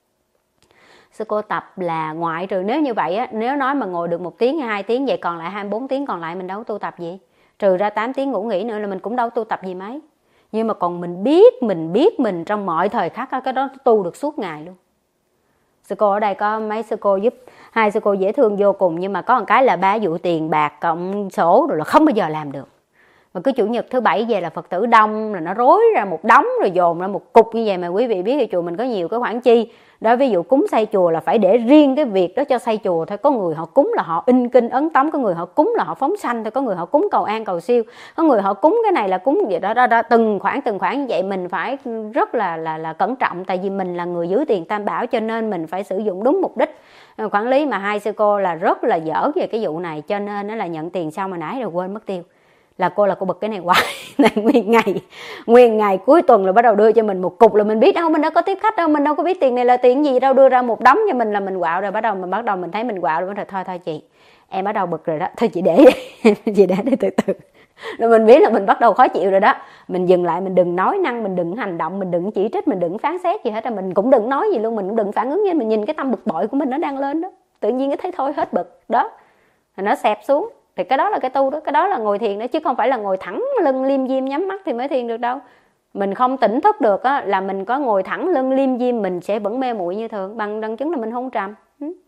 Sư cô tập là ngoại trừ nếu như vậy á, nếu nói mà ngồi được một tiếng hay hai tiếng, vậy còn lại hai mươi bốn tiếng còn lại mình đâu tu tập gì. Trừ ra tám tiếng ngủ nghỉ nữa là mình cũng đâu tu tập gì mấy. Nhưng mà còn mình biết, mình biết mình trong mọi thời khắc đó, cái đó tu được suốt ngày luôn. Sư cô ở đây có mấy sư cô giúp, hai sư cô dễ thương vô cùng, nhưng mà có một cái là ba vụ tiền bạc cộng sổ rồi là không bao giờ làm được. Mà cứ chủ nhật thứ bảy về là Phật tử đông, là nó rối ra một đống rồi dồn ra một cục như vậy. Mà quý vị biết thì chùa mình có nhiều cái khoản chi đó, ví dụ cúng xây chùa là phải để riêng cái việc đó cho xây chùa thôi. Có người họ cúng là họ in kinh ấn tống, có người họ cúng là họ phóng sanh thôi, có người họ cúng cầu an cầu siêu, có người họ cúng cái này là cúng vậy đó, đó, đó. Từng khoản từng khoản như vậy mình phải rất là là là cẩn trọng, tại vì mình là người giữ tiền tam bảo, cho nên mình phải sử dụng đúng mục đích quản lý. Mà hai sư cô là rất là dở về cái vụ này, cho nên nó là nhận tiền xong mà nãy rồi quên mất tiêu. Là cô là cô bực cái này hoài. Này nguyên ngày nguyên ngày cuối tuần là bắt đầu đưa cho mình một cục, là mình biết đâu mình đâu có tiếp khách đâu, mình đâu có biết tiền này là tiền gì đâu, đưa ra một đống cho mình là mình quạo rồi. Bắt đầu mình bắt đầu mình thấy mình quạo rồi, thôi thôi chị em bắt đầu bực rồi đó, thôi chị để chị để để từ từ. Rồi mình biết là mình bắt đầu khó chịu rồi đó, mình dừng lại, mình đừng nói năng, mình đừng hành động, mình đừng chỉ trích, mình đừng phán xét gì hết, mình cũng đừng nói gì luôn, mình cũng đừng phản ứng. Mình nhìn cái tâm bực bội của mình nó đang lên đó, tự nhiên cái thấy thôi hết bực đó, nó xẹp xuống. Thì cái đó là cái tu đó, cái đó là ngồi thiền đó, chứ không phải là ngồi thẳng lưng liêm diêm nhắm mắt thì mới thiền được đâu. Mình không tỉnh thức được á, là mình có ngồi thẳng lưng liêm diêm mình sẽ vẫn mê muội như thường, bằng đằng chứng là mình hôn trầm.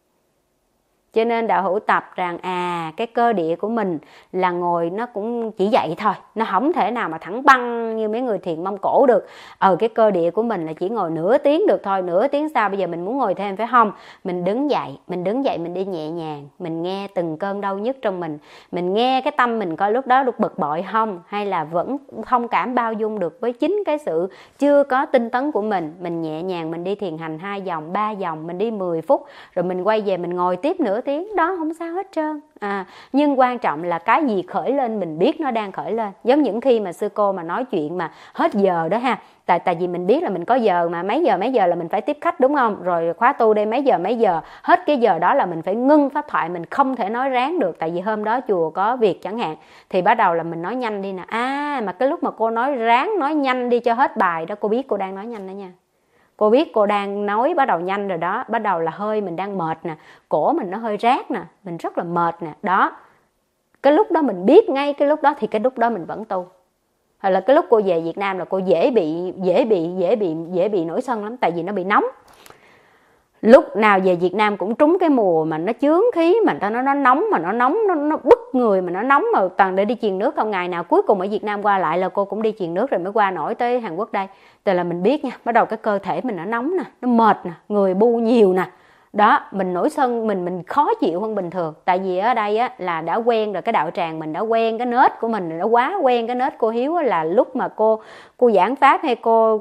Cho nên đạo hữu tập rằng à cái cơ địa của mình là ngồi nó cũng chỉ vậy thôi, nó không thể nào mà thẳng băng như mấy người thiền Mông Cổ được. Ờ cái cơ địa của mình là chỉ ngồi nửa tiếng được thôi, nửa tiếng sau bây giờ mình muốn ngồi thêm phải không? Mình đứng dậy, mình đứng dậy mình đi nhẹ nhàng, mình nghe từng cơn đau nhức trong mình, mình nghe cái tâm mình coi lúc đó được bực bội không, hay là vẫn thông cảm bao dung được với chính cái sự chưa có tinh tấn của mình. Mình nhẹ nhàng mình đi thiền hành hai vòng, ba vòng, mình đi mười phút, rồi mình quay về mình ngồi tiếp nửa tiếng đó, không sao hết trơn. À, nhưng quan trọng là cái gì khởi lên mình biết nó đang khởi lên. Giống những khi mà sư cô mà nói chuyện mà hết giờ đó ha, tại tại vì mình biết là mình có giờ mà mấy giờ mấy giờ là mình phải tiếp khách đúng không, rồi khóa tu đây mấy giờ mấy giờ, hết cái giờ đó là mình phải ngưng pháp thoại, mình không thể nói ráng được, tại vì hôm đó chùa có việc chẳng hạn, thì bắt đầu là mình nói nhanh đi nè. À mà cái lúc mà cô nói ráng nói nhanh đi cho hết bài đó, cô biết cô đang nói nhanh đó nha, cô biết cô đang nói bắt đầu nhanh rồi đó, bắt đầu là hơi mình đang mệt nè, cổ mình nó hơi rát nè, mình rất là mệt nè, đó. Cái lúc đó mình biết ngay cái lúc đó thì cái lúc đó mình vẫn tu. Hoặc là cái lúc cô về Việt Nam là cô dễ bị dễ bị dễ bị dễ bị nổi sân lắm, tại vì nó bị nóng. Lúc nào về Việt Nam cũng trúng cái mùa mà nó chướng khí, mà nó nó nóng, mà nó nóng nó nó bức người, mà nó nóng, mà toàn để đi chuyền nước không. Ngày nào cuối cùng ở Việt Nam qua lại là cô cũng đi chuyền nước rồi mới qua nổi tới Hàn Quốc đây. Tức là mình biết nha, bắt đầu cái cơ thể mình nó nóng nè, nó mệt nè, người bu nhiều nè. Đó, mình nổi sân, mình mình khó chịu hơn bình thường. Tại vì ở đây á là đã quen rồi, cái đạo tràng mình đã quen cái nết của mình, đã quá quen cái nết. Cô Hiếu á, là lúc mà cô cô giảng pháp hay cô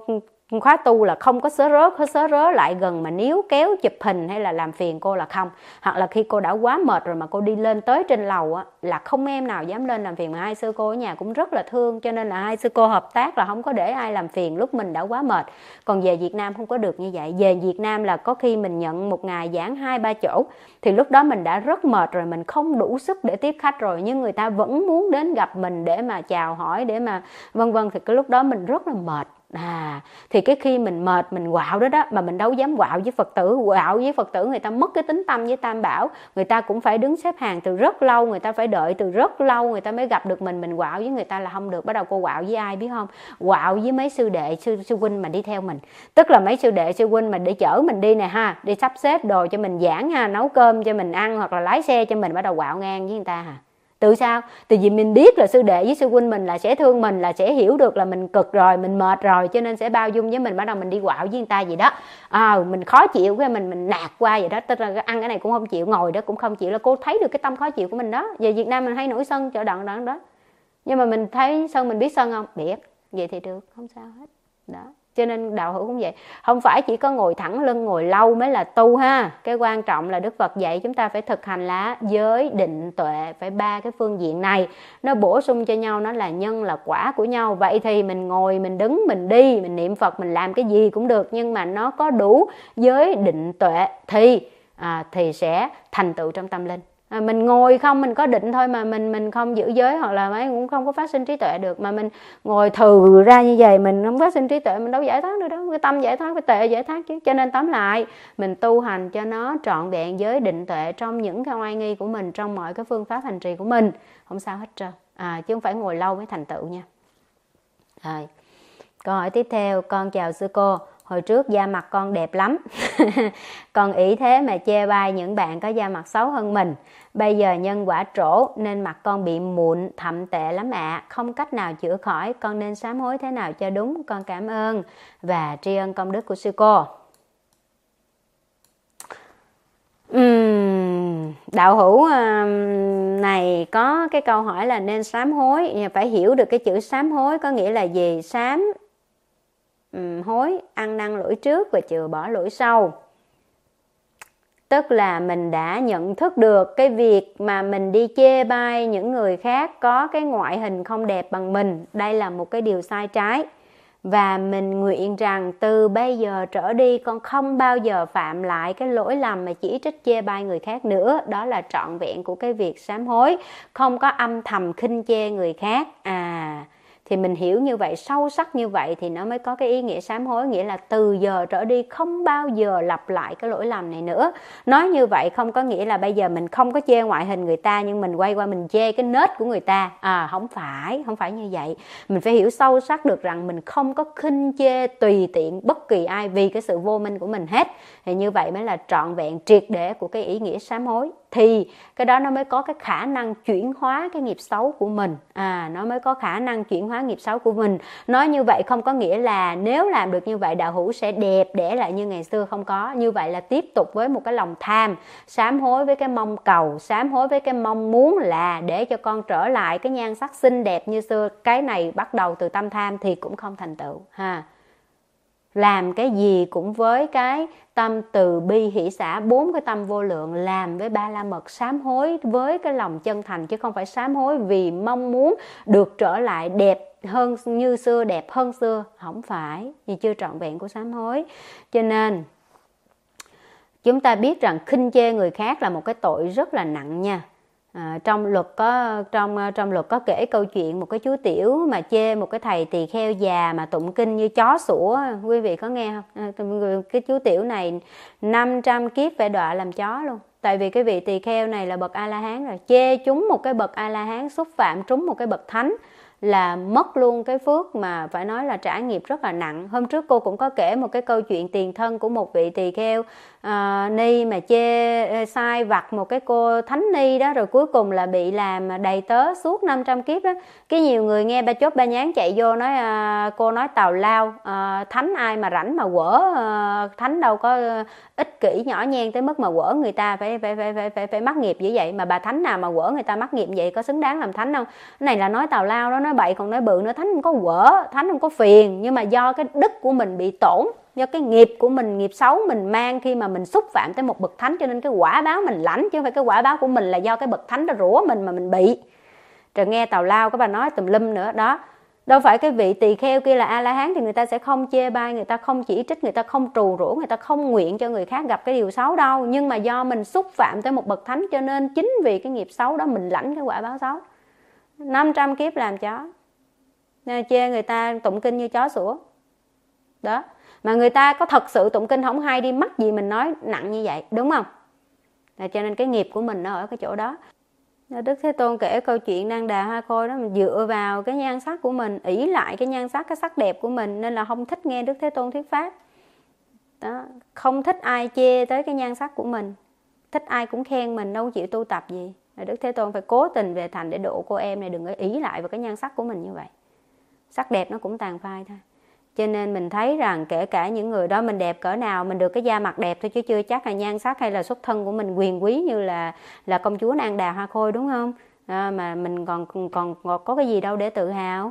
khóa tu là không có sớ rớ, sớ rớ lại gần mà níu kéo chụp hình hay là làm phiền cô là không. Hoặc là khi cô đã quá mệt rồi mà cô đi lên tới trên lầu á, là không em nào dám lên làm phiền. Mà hai sư cô ở nhà cũng rất là thương, cho nên là hai sư cô hợp tác là không có để ai làm phiền lúc mình đã quá mệt. Còn về Việt Nam không có được như vậy. Về Việt Nam là có khi mình nhận một ngày giảng hai ba chỗ, thì lúc đó mình đã rất mệt rồi, mình không đủ sức để tiếp khách rồi, nhưng người ta vẫn muốn đến gặp mình để mà chào hỏi, để mà vân vân, thì cái lúc đó mình rất là mệt. À, thì cái khi mình mệt, mình quạo đó đó, mà mình đâu dám quạo với Phật tử. Quạo với Phật tử người ta mất cái tính tâm với Tam Bảo, người ta cũng phải đứng xếp hàng từ rất lâu, người ta phải đợi từ rất lâu người ta mới gặp được mình. Mình quạo với người ta là không được. Bắt đầu cô quạo với ai biết không? Quạo với mấy sư đệ, sư, sư huynh mà đi theo mình. Tức là mấy sư đệ, sư huynh mà để chở mình đi nè ha, đi sắp xếp đồ cho mình giảng ha, nấu cơm cho mình ăn, hoặc là lái xe cho mình, bắt đầu quạo ngang với người ta hả? Tự sao? Từ vì mình biết là sư đệ với sư huynh mình là sẽ thương mình, là sẽ hiểu được là mình cực rồi, mình mệt rồi, cho nên sẽ bao dung với mình. Bắt đầu mình đi quạo với người ta gì đó, à, mình khó chịu cái mình mình nạt qua vậy đó, tức là ăn cái này cũng không chịu, ngồi đó cũng không chịu, là cô thấy được cái tâm khó chịu của mình đó. Về Việt Nam mình hay nổi sân chỗ đoạn đoạn đó, nhưng mà mình thấy sân, mình biết sân không? Biết, vậy thì được, không sao hết đó. Cho nên đạo hữu cũng vậy, không phải chỉ có ngồi thẳng lưng ngồi lâu mới là tu ha. Cái quan trọng là Đức Phật dạy chúng ta phải thực hành là giới định tuệ, phải ba cái phương diện này nó bổ sung cho nhau, nó là nhân là quả của nhau. Vậy thì mình ngồi, mình đứng, mình đi, mình niệm Phật, mình làm cái gì cũng được, nhưng mà nó có đủ giới định tuệ thì à, thì sẽ thành tựu trong tâm linh. À, mình ngồi không, mình có định thôi mà mình mình không giữ giới, hoặc là mấy cũng không có phát sinh trí tuệ được. Mà mình ngồi thừ ra như vậy, mình không phát sinh trí tuệ, mình đâu giải thoát được đâu. Cái tâm giải thoát, cái tuệ giải thoát chứ. Cho nên tóm lại, mình tu hành cho nó trọn vẹn giới định tuệ trong những cái oai nghi của mình, trong mọi cái phương pháp hành trì của mình, không sao hết trơn. À, chứ không phải ngồi lâu mới thành tựu nha. Rồi, câu hỏi tiếp theo. Con chào sư cô, hồi trước da mặt con đẹp lắm. Con ỷ thế mà chê bai những bạn có da mặt xấu hơn mình. Bây giờ nhân quả trổ nên mặt con bị mụn thậm tệ lắm ạ. À. Không cách nào chữa khỏi. Con nên sám hối thế nào cho đúng? Con cảm ơn và tri ân công đức của sư cô. Uhm, đạo hữu này có cái câu hỏi là nên sám hối. Phải hiểu được cái chữ sám hối có nghĩa là gì. Sám um, hối, ăn năn lỗi trước và chừa bỏ lỗi sau. Tức là mình đã nhận thức được cái việc mà mình đi chê bai những người khác có cái ngoại hình không đẹp bằng mình. Đây là một cái điều sai trái. Và mình nguyện rằng từ bây giờ trở đi con không bao giờ phạm lại cái lỗi lầm mà chỉ trích chê bai người khác nữa. Đó là trọn vẹn của cái việc sám hối. Không có âm thầm khinh chê người khác. À... Thì mình hiểu như vậy, sâu sắc như vậy thì nó mới có cái ý nghĩa sám hối. Nghĩa là từ giờ trở đi không bao giờ lặp lại cái lỗi lầm này nữa. Nói như vậy không có nghĩa là bây giờ mình không có chê ngoại hình người ta, nhưng mình quay qua mình chê cái nết của người ta. À, không phải, không phải như vậy. Mình phải hiểu sâu sắc được rằng mình không có khinh chê tùy tiện bất kỳ ai vì cái sự vô minh của mình hết. Thì như vậy mới là trọn vẹn triệt để của cái ý nghĩa sám hối. Thì cái đó nó mới có cái khả năng chuyển hóa cái nghiệp xấu của mình. À, nó mới có khả năng chuyển hóa nghiệp xấu của mình. Nói như vậy không có nghĩa là nếu làm được như vậy đạo hữu sẽ đẹp đẽ lại như ngày xưa, không có. Như vậy là tiếp tục với một cái lòng tham, sám hối với cái mong cầu, sám hối với cái mong muốn là để cho con trở lại cái nhan sắc xinh đẹp như xưa. Cái này bắt đầu từ tâm tham thì cũng không thành tựu ha. Làm cái gì cũng với cái tâm từ bi hỷ xả, bốn cái tâm vô lượng, làm với ba la mật, sám hối với cái lòng chân thành, chứ không phải sám hối vì mong muốn được trở lại đẹp hơn như xưa, đẹp hơn xưa. Không phải, vì chưa trọn vẹn của sám hối. Cho nên chúng ta biết rằng khinh chê người khác là một cái tội rất là nặng nha. À, trong luật có trong trong luật có kể câu chuyện một cái chú tiểu mà chê một cái thầy tỳ kheo già mà tụng kinh như chó sủa. Quý vị có nghe không? À, cái chú tiểu này năm trăm kiếp phải đọa làm chó luôn. Tại vì cái vị tỳ kheo này là bậc A La Hán rồi, chê trúng một cái bậc A La Hán, xúc phạm trúng một cái bậc thánh là mất luôn cái phước, mà phải nói là trả nghiệp rất là nặng. Hôm trước cô cũng có kể một cái câu chuyện tiền thân của một vị tỳ kheo à, ni mà chê sai vặt một cái cô thánh ni đó, rồi cuối cùng là bị làm đầy tớ suốt năm trăm kiếp đó. Cái nhiều người nghe ba chốt ba nhán chạy vô nói à, cô nói tào lao, à, thánh ai mà rảnh mà quở, à, thánh đâu có ích kỷ nhỏ nhen tới mức mà quở người ta phải phải phải phải phải, phải mắc nghiệp như vậy. Mà bà thánh nào mà quở người ta mắc nghiệp vậy có xứng đáng làm thánh không? Cái này là nói tào lao đó, nói bậy còn nói bự nữa. Thánh không có quở, thánh không có phiền, nhưng mà do cái đức của mình bị tổn, do cái nghiệp của mình, nghiệp xấu mình mang khi mà mình xúc phạm tới một bậc thánh, cho nên cái quả báo mình lãnh, chứ không phải cái quả báo của mình là do cái bậc thánh đó rủa mình mà mình bị. Rồi nghe tào lao các bà nói tùm lum nữa đó. Đâu phải cái vị tỳ kheo kia là A La Hán thì người ta sẽ không chê bai, người ta không chỉ trích, người ta không trù rủa, người ta không nguyện cho người khác gặp cái điều xấu đâu. Nhưng mà do mình xúc phạm tới một bậc thánh, cho nên chính vì cái nghiệp xấu đó mình lãnh cái quả báo xấu. năm trăm kiếp làm chó, nên chê người ta tụng kinh như chó sủa đó. Mà người ta có thật sự tụng kinh không hay đi mắc gì mình nói nặng như vậy, đúng không? Là cho nên cái nghiệp của mình nó ở cái chỗ đó. Đức Thế Tôn kể câu chuyện Nang Đà Hoa Khôi đó, mình dựa vào cái nhan sắc của mình, ỷ lại cái nhan sắc, cái sắc đẹp của mình, nên là không thích nghe Đức Thế Tôn thuyết pháp đó. Không thích ai chê tới cái nhan sắc của mình, thích ai cũng khen mình, đâu chịu tu tập gì. Đức Thế Tôn phải cố tình về thành để độ cô em này đừng có ỷ lại vào cái nhan sắc của mình như vậy. Sắc đẹp nó cũng tàn phai thôi. Cho nên mình thấy rằng kể cả những người đó mình đẹp cỡ nào, mình được cái da mặt đẹp thôi chứ chưa chắc là nhan sắc hay là xuất thân của mình quyền quý như là là công chúa Nang Đà Hoa Khôi, đúng không? À, mà mình còn, còn còn có cái gì đâu để tự hào.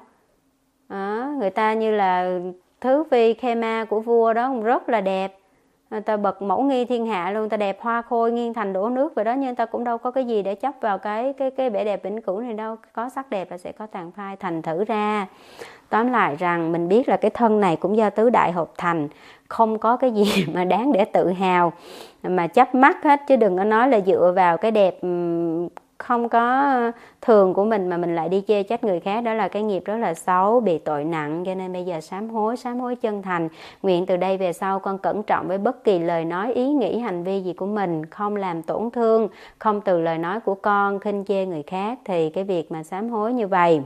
À, người ta như là Thứ Phi Khema của vua đó rất là đẹp, người ta bậc mẫu nghi thiên hạ luôn, ta đẹp hoa khôi nghiêng thành đổ nước vậy đó, nhưng ta cũng đâu có cái gì để chấp vào cái cái cái vẻ đẹp vĩnh cửu này đâu. Có sắc đẹp là sẽ có tàn phai. Thành thử ra tóm lại rằng mình biết là cái thân này cũng do tứ đại hợp thành, không có cái gì mà đáng để tự hào mà chấp mắc hết, chứ đừng có nói là dựa vào cái đẹp không có thường của mình mà mình lại đi chê trách người khác. Đó là cái nghiệp rất là xấu, bị tội nặng. Cho nên bây giờ sám hối, sám hối chân thành, nguyện từ đây về sau con cẩn trọng với bất kỳ lời nói, ý nghĩ, hành vi gì của mình, không làm tổn thương, không từ lời nói của con khinh chê người khác. Thì cái việc mà sám hối như vậy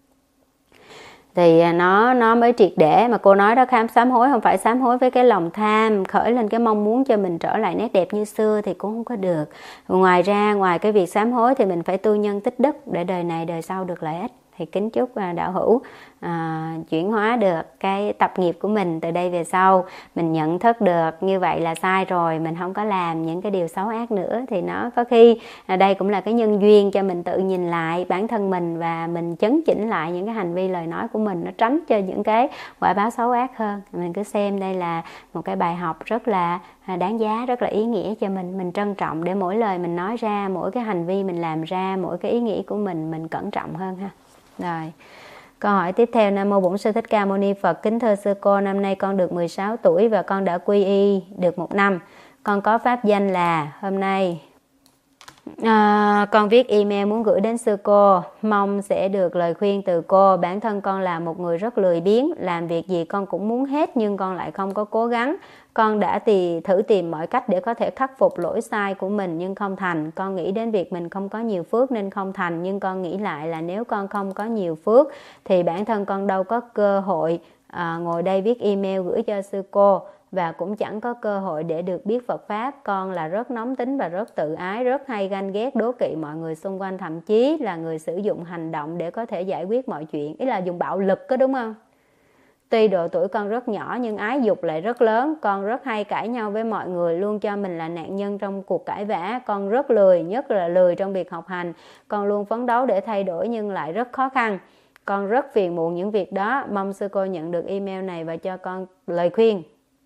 thì nó nó mới triệt để. Mà cô nói đó, khám sám hối không phải sám hối với cái lòng tham, khởi lên cái mong muốn cho mình trở lại nét đẹp như xưa thì cũng không có được. Ngoài ra, ngoài cái việc sám hối thì mình phải tu nhân tích đức để đời này đời sau được lợi ích. Thì kính chúc đạo hữu à, chuyển hóa được cái tập nghiệp của mình từ đây về sau. Mình nhận thức được như vậy là sai rồi, mình không có làm những cái điều xấu ác nữa. Thì nó có khi à, đây cũng là cái nhân duyên cho mình tự nhìn lại bản thân mình và mình chấn chỉnh lại những cái hành vi lời nói của mình, nó tránh cho những cái quả báo xấu ác hơn. Mình cứ xem đây là một cái bài học rất là đáng giá, rất là ý nghĩa cho mình. Mình trân trọng để mỗi lời mình nói ra, mỗi cái hành vi mình làm ra, mỗi cái ý nghĩ của mình, mình cẩn trọng hơn ha. Rồi, câu hỏi tiếp theo. Nam mô Bổn Sư Thích Ca Mâu Ni Phật. Kính thưa sư cô, năm nay con được mười sáu tuổi và con đã quy y được một năm. Con có pháp danh là hôm nay à, con viết email muốn gửi đến sư cô, mong sẽ được lời khuyên từ cô. Bản thân con là một người rất lười biếng, làm việc gì con cũng muốn hết nhưng con lại không có cố gắng. Con đã tì, thử tìm mọi cách để có thể khắc phục lỗi sai của mình nhưng không thành. Con nghĩ đến việc mình không có nhiều phước nên không thành. Nhưng con nghĩ lại là nếu con không có nhiều phước thì bản thân con đâu có cơ hội à, ngồi đây viết email gửi cho sư cô. Và cũng chẳng có cơ hội để được biết Phật Pháp. Con là rất nóng tính và rất tự ái, rất hay ganh ghét đố kỵ mọi người xung quanh. Thậm chí là người sử dụng hành động để có thể giải quyết mọi chuyện, ý là dùng bạo lực đó, đúng không? Tuy độ tuổi con rất nhỏ nhưng ái dục lại rất lớn. Con rất hay cãi nhau với mọi người, luôn cho mình là nạn nhân trong cuộc cãi vã. Con rất lười, nhất là lười trong việc học hành. Con luôn phấn đấu để thay đổi nhưng lại rất khó khăn. Con rất phiền muộn những việc đó. Mong sư cô nhận được email này và cho con lời khuyên.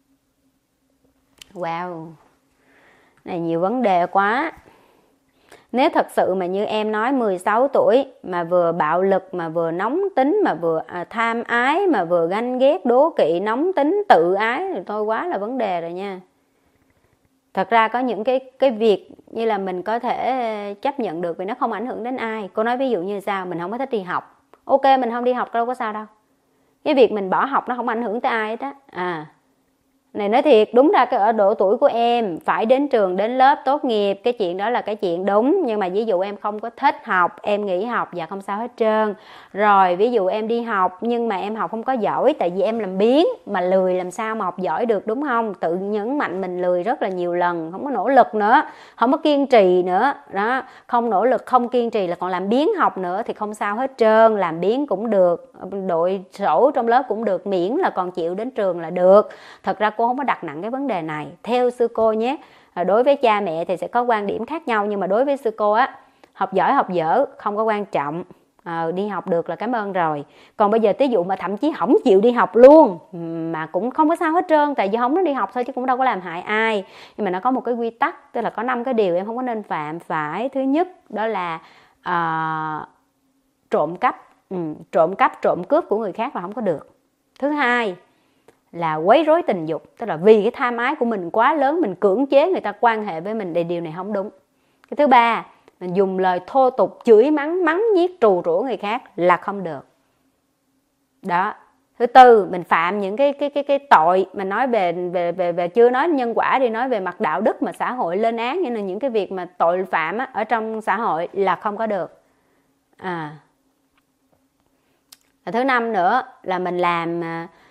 Wow, này nhiều vấn đề quá. Nếu thật sự mà như em nói mười sáu tuổi mà vừa bạo lực, mà vừa nóng tính, mà vừa à, tham ái, mà vừa ganh ghét, đố kỵ, nóng tính, tự ái thì thôi quá là vấn đề rồi nha. Thật ra có những cái cái việc như là mình có thể chấp nhận được vì nó không ảnh hưởng đến ai. Cô nói ví dụ như sao, mình không có thích đi học. Ok, mình không đi học đâu có sao đâu. Cái việc mình bỏ học nó không ảnh hưởng tới ai hết á. À, Này nói thiệt, đúng ra cái ở độ tuổi của em phải đến trường đến lớp tốt nghiệp, cái chuyện đó là cái chuyện đúng. Nhưng mà ví dụ em không có thích học, em nghỉ học, dạ không sao hết trơn. Rồi ví dụ em đi học nhưng mà em học không có giỏi, tại vì em làm biếng, mà lười làm sao mà học giỏi được, đúng không? Tự nhấn mạnh mình lười rất là nhiều lần, không có nỗ lực nữa, không có kiên trì nữa đó. Không nỗ lực, không kiên trì là còn làm biếng học nữa thì không sao hết trơn. Làm biếng cũng được, đội sổ trong lớp cũng được, miễn là còn chịu đến trường là được. Thật ra cô không có đặt nặng cái vấn đề này theo sư cô nhé. Đối với cha mẹ thì sẽ có quan điểm khác nhau, nhưng mà đối với sư cô á, học giỏi học dở không có quan trọng. À, đi học được là cảm ơn rồi. Còn bây giờ ví dụ mà thậm chí không chịu đi học luôn mà cũng không có sao hết trơn, tại vì không nó đi học thôi chứ cũng đâu có làm hại ai. Nhưng mà nó có một cái quy tắc, tức là có năm cái điều em không có nên phạm phải. Thứ nhất đó là à, trộm cắp, ừ, trộm cắp trộm cướp của người khác là không có được. Thứ hai là quấy rối tình dục, tức là vì cái tham ái của mình quá lớn, mình cưỡng chế người ta quan hệ với mình, thì điều này không đúng. Cái thứ ba, mình dùng lời thô tục, chửi mắng, mắng nhiếc, trù rủa người khác là không được. Đó. Thứ tư, mình phạm những cái cái cái cái tội mà nói về về về về chưa nói nhân quả đi, nói về mặt đạo đức mà xã hội lên án, như là những cái việc mà tội phạm á, ở trong xã hội là không có được. À. Thứ năm nữa là mình làm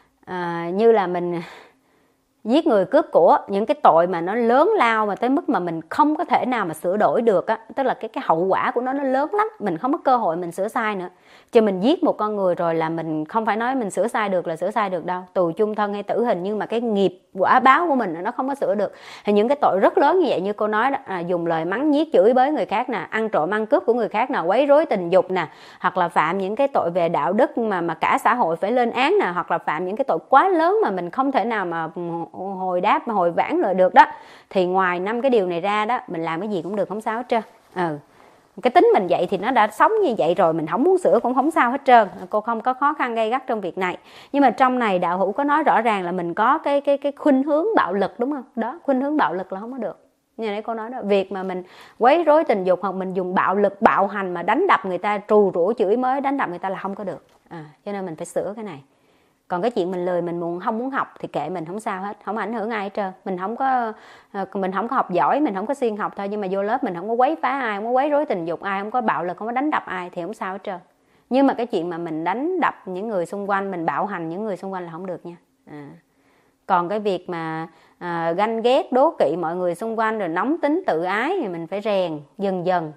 à, như là mình giết người cướp của, những cái tội mà nó lớn lao mà tới mức mà mình không có thể nào mà sửa đổi được á, tức là cái cái hậu quả của nó nó lớn lắm, mình không có cơ hội mình sửa sai nữa. Chứ mình giết một con người rồi là mình không phải nói mình sửa sai được là sửa sai được đâu, tù chung thân hay tử hình, nhưng mà cái nghiệp quả báo của mình nó không có sửa được. Thì những cái tội rất lớn như vậy như cô nói đó, à, dùng lời mắng nhiếc chửi bới người khác nè, ăn trộm ăn cướp của người khác nè, quấy rối tình dục nè, hoặc là phạm những cái tội về đạo đức mà mà cả xã hội phải lên án nè, hoặc là phạm những cái tội quá lớn mà mình không thể nào mà hồi đáp mà hồi vãn lại được đó, thì ngoài năm cái điều này ra đó, mình làm cái gì cũng được, không sao hết trơn. Ừ. Cái tính mình vậy thì nó đã sống như vậy rồi, mình không muốn sửa cũng không sao hết trơn. Cô không có khó khăn gay gắt trong việc này. Nhưng mà trong này đạo hữu có nói rõ ràng là mình có cái cái cái khuynh hướng bạo lực, đúng không? Đó, khuynh hướng bạo lực là không có được. Như nãy cô nói đó, việc mà mình quấy rối tình dục hoặc mình dùng bạo lực, bạo hành mà đánh đập người ta, trù rủa chửi mới đánh đập người ta là không có được. À, cho nên mình phải sửa cái này. Còn cái chuyện mình lười, mình muốn không muốn học thì kệ mình, không sao hết, không ảnh hưởng ai hết trơn. Mình không có mình không có học giỏi, mình không có siêng học thôi, nhưng mà vô lớp mình không có quấy phá ai, không có quấy rối tình dục ai, không có bạo lực, không có đánh đập ai thì không sao hết trơn. Nhưng mà cái chuyện mà mình đánh đập những người xung quanh, mình bạo hành những người xung quanh là không được nha. À. Còn cái việc mà à, ganh ghét, đố kỵ mọi người xung quanh rồi nóng tính tự ái thì mình phải rèn dần dần.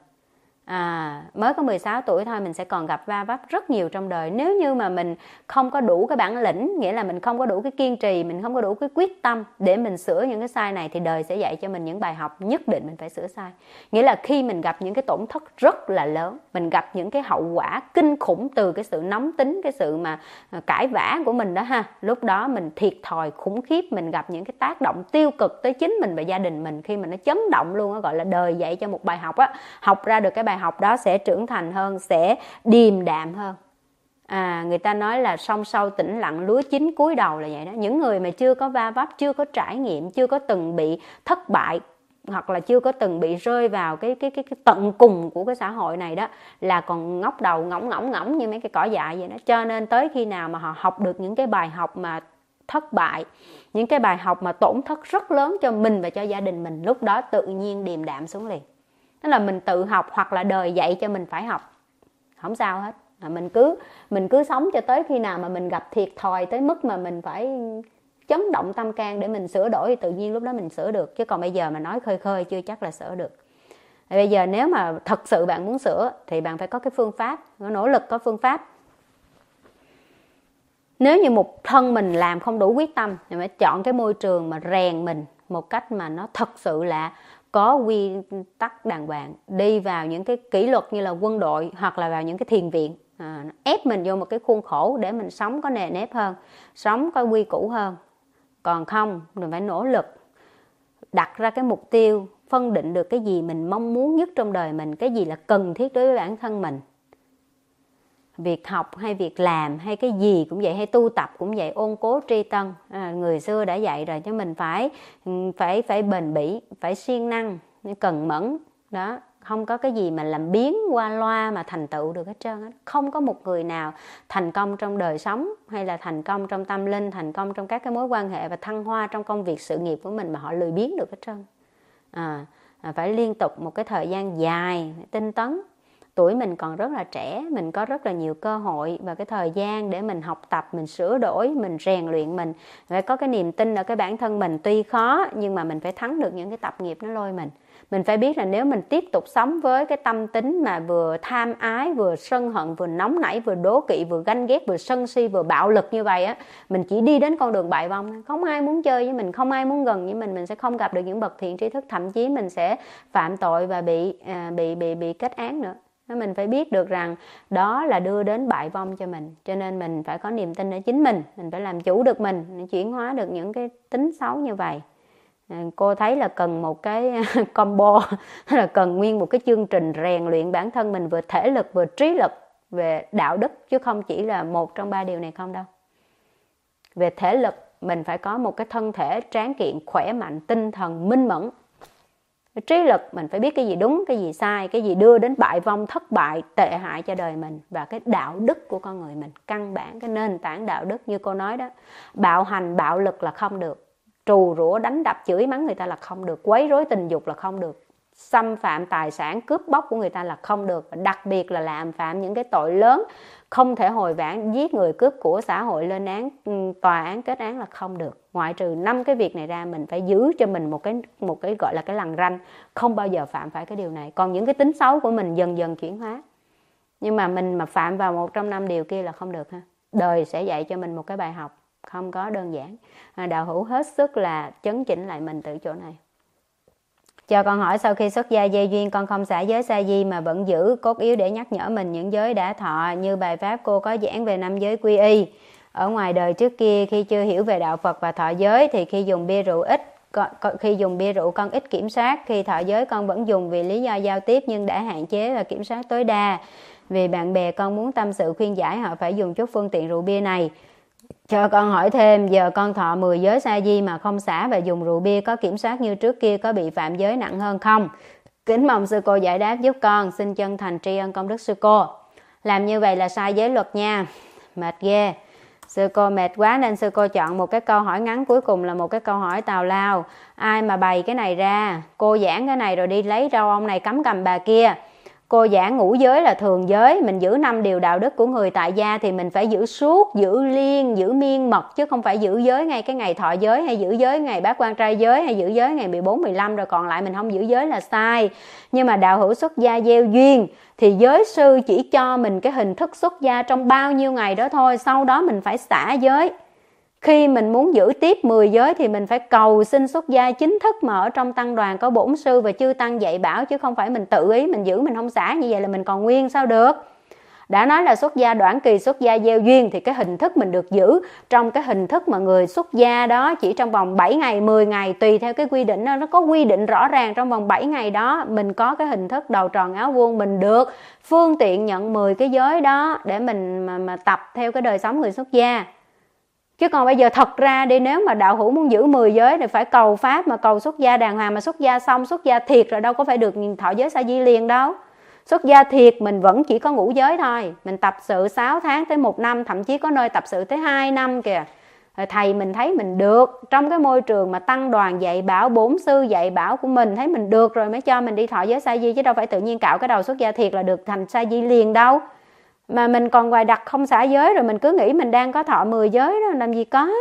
À, mới có mười sáu tuổi thôi mình sẽ còn gặp va vấp rất nhiều trong đời. Nếu như mà mình không có đủ cái bản lĩnh, nghĩa là mình không có đủ cái kiên trì, mình không có đủ cái quyết tâm để mình sửa những cái sai này, thì đời sẽ dạy cho mình những bài học nhất định mình phải sửa sai. Nghĩa là khi mình gặp những cái tổn thất rất là lớn, mình gặp những cái hậu quả kinh khủng từ cái sự nóng tính, cái sự mà cãi vã của mình đó ha, lúc đó mình thiệt thòi khủng khiếp, mình gặp những cái tác động tiêu cực tới chính mình và gia đình mình, khi mà nó chấn động luôn á, gọi là đời dạy cho một bài học á. Học ra được cái bài học đó sẽ trưởng thành hơn, sẽ điềm đạm hơn. À, người ta nói là sông sâu tĩnh lặng, lúa chín cúi đầu là vậy đó. Những người mà chưa có va vấp, chưa có trải nghiệm, chưa có từng bị thất bại, hoặc là chưa có từng bị rơi vào cái cái cái, cái tận cùng của cái xã hội này đó, là còn ngóc đầu ngỗng ngỗng ngỗng như mấy cái cỏ dại vậy đó. Cho nên tới khi nào mà họ học được những cái bài học mà thất bại, những cái bài học mà tổn thất rất lớn cho mình và cho gia đình mình, lúc đó tự nhiên điềm đạm xuống liền. Tức là mình tự học hoặc là đời dạy cho mình phải học, không sao hết. Mình cứ mình cứ sống cho tới khi nào mà mình gặp thiệt thòi tới mức mà mình phải chấn động tâm can để mình sửa đổi, thì tự nhiên lúc đó mình sửa được. Chứ còn bây giờ mà nói khơi khơi chưa chắc là sửa được. Bây giờ nếu mà thật sự bạn muốn sửa thì bạn phải có cái phương pháp, nỗ lực có phương pháp. Nếu như một thân mình làm không đủ quyết tâm thì phải chọn cái môi trường mà rèn mình một cách mà nó thật sự là có quy tắc đàng hoàng, đi vào những cái kỷ luật như là quân đội hoặc là vào những cái thiền viện, à, ép mình vô một cái khuôn khổ để mình sống có nề nếp hơn, sống có quy củ hơn. Còn không, mình phải nỗ lực đặt ra cái mục tiêu, phân định được cái gì mình mong muốn nhất trong đời mình, cái gì là cần thiết đối với bản thân mình. Việc học hay việc làm hay cái gì cũng vậy, hay tu tập cũng vậy, ôn cố tri tân, à, người xưa đã dạy rồi, cho mình phải phải phải bền bỉ, phải siêng năng, cần mẫn đó. không có cái gì mà làm biến qua loa mà thành tựu được hết trơn á. Không có một người nào thành công trong đời sống hay là thành công trong tâm linh, thành công trong các cái mối quan hệ và thăng hoa trong công việc sự nghiệp của mình mà họ lười biếng được hết trơn. À, phải liên tục một cái thời gian dài tinh tấn. Tuổi mình còn rất là trẻ, mình có rất là nhiều cơ hội và cái thời gian để mình học tập, mình sửa đổi, mình rèn luyện mình. Phải có cái niềm tin ở cái bản thân mình, tuy khó nhưng mà mình phải thắng được những cái tập nghiệp nó lôi mình. Mình phải biết là nếu mình tiếp tục sống với cái tâm tính mà vừa tham ái, vừa sân hận, vừa nóng nảy, vừa đố kỵ, vừa ganh ghét, vừa sân si, vừa bạo lực như vậy á, mình chỉ đi đến con đường bại vong. Không ai muốn chơi với mình, không ai muốn gần với mình, mình sẽ không gặp được những bậc thiện tri thức, thậm chí mình sẽ phạm tội và bị à, bị bị bị kết án nữa. Mình phải biết được rằng đó là đưa đến bại vong cho mình. Cho nên mình phải có niềm tin ở chính mình, mình phải làm chủ được mình, chuyển hóa được những cái tính xấu như vậy. Cô thấy là cần một cái combo, là cần nguyên một cái chương trình rèn luyện bản thân mình vừa thể lực vừa trí lực về đạo đức, chứ không chỉ là một trong ba điều này không đâu. Về thể lực mình phải có một cái thân thể tráng kiện, khỏe mạnh, tinh thần minh mẫn. Trí lực mình phải biết cái gì đúng, cái gì sai, cái gì đưa đến bại vong, thất bại, tệ hại cho đời mình. Và cái đạo đức của con người mình, căn bản cái nền tảng đạo đức như cô nói đó, bạo hành, bạo lực là không được, trù rủa, đánh đập, chửi mắng người ta là không được, quấy rối tình dục là không được, xâm phạm tài sản, cướp bóc của người ta là không được, đặc biệt là làm phạm những cái tội lớn không thể hồi vãn, giết người, cướp của, xã hội lên án, tòa án kết án là không được. Ngoại trừ năm cái việc này ra, mình phải giữ cho mình một cái một cái gọi là cái lằn ranh, không bao giờ phạm phải cái điều này. Còn những cái tính xấu của mình dần dần chuyển hóa. Nhưng mà mình mà phạm vào một trong năm điều kia là không được ha. Đời sẽ dạy cho mình một cái bài học không có đơn giản. Đạo hữu hết sức là chấn chỉnh lại mình từ chỗ này. Cho con hỏi, sau khi xuất gia gieo duyên, con không xả giới sa di mà vẫn giữ cốt yếu để nhắc nhở mình những giới đã thọ, như bài pháp cô có giảng về năm giới quy y. Ở ngoài đời trước kia, khi chưa hiểu về đạo Phật và thọ giới, thì khi dùng bia rượu ít, khi dùng bia rượu con ít kiểm soát, khi thọ giới con vẫn dùng vì lý do giao tiếp nhưng đã hạn chế và kiểm soát tối đa. Vì bạn bè con muốn tâm sự khuyên giải, họ phải dùng chút phương tiện rượu bia này. Cho con hỏi thêm, giờ con thọ mười giới sa di mà không xả và dùng rượu bia, có kiểm soát như trước kia, có bị phạm giới nặng hơn không? Kính mong sư cô giải đáp giúp con, xin chân thành tri ân công đức sư cô. Làm như vậy là sai giới luật nha. Mệt ghê. Sư cô mệt quá nên sư cô chọn một cái câu hỏi ngắn cuối cùng là một cái câu hỏi tào lao. Ai mà bày cái này ra? Cô giảng cái này rồi đi lấy rau ông này cắm cầm bà kia. Cô giảng ngũ giới là thường giới, mình giữ năm điều đạo đức của người tại gia thì mình phải giữ suốt, giữ liên, giữ miên mật, chứ không phải giữ giới ngay cái ngày thọ giới, hay giữ giới ngày bát quan trai giới, hay giữ giới ngày mười bốn, mười lăm rồi còn lại mình không giữ giới là sai. Nhưng mà đạo hữu xuất gia gieo duyên thì giới sư chỉ cho mình cái hình thức xuất gia trong bao nhiêu ngày đó thôi, sau đó mình phải xả giới. Khi mình muốn giữ tiếp mười giới thì mình phải cầu xin xuất gia chính thức mà ở trong tăng đoàn có bổn sư và chư tăng dạy bảo, chứ không phải mình tự ý mình giữ mình không xả, như vậy là mình còn nguyên sao được. Đã nói là xuất gia đoạn kỳ, xuất gia gieo duyên thì cái hình thức mình được giữ trong cái hình thức mà người xuất gia đó chỉ trong vòng bảy ngày, mười ngày tùy theo cái quy định đó, nó có quy định rõ ràng trong vòng bảy ngày đó mình có cái hình thức đầu tròn áo vuông, mình được phương tiện nhận mười cái giới đó để mình mà, mà tập theo cái đời sống người xuất gia. Chứ còn bây giờ thật ra đi, nếu mà đạo hữu muốn giữ mười giới thì phải cầu pháp mà cầu xuất gia đàng hoàng, mà xuất gia xong, xuất gia thiệt rồi đâu có phải được thọ giới sa di liền đâu. Xuất gia thiệt mình vẫn chỉ có ngũ giới thôi. Mình tập sự sáu tháng tới một năm, thậm chí có nơi tập sự tới hai năm kìa. Rồi thầy mình thấy mình được trong cái môi trường mà tăng đoàn dạy bảo, bổn sư dạy bảo của mình, thấy mình được rồi mới cho mình đi thọ giới sa di, chứ đâu phải tự nhiên cạo cái đầu xuất gia thiệt là được thành sa di liền đâu. Mà mình còn hoài đặt không xả giới rồi mình cứ nghĩ mình đang có thọ mười giới đó, làm gì có.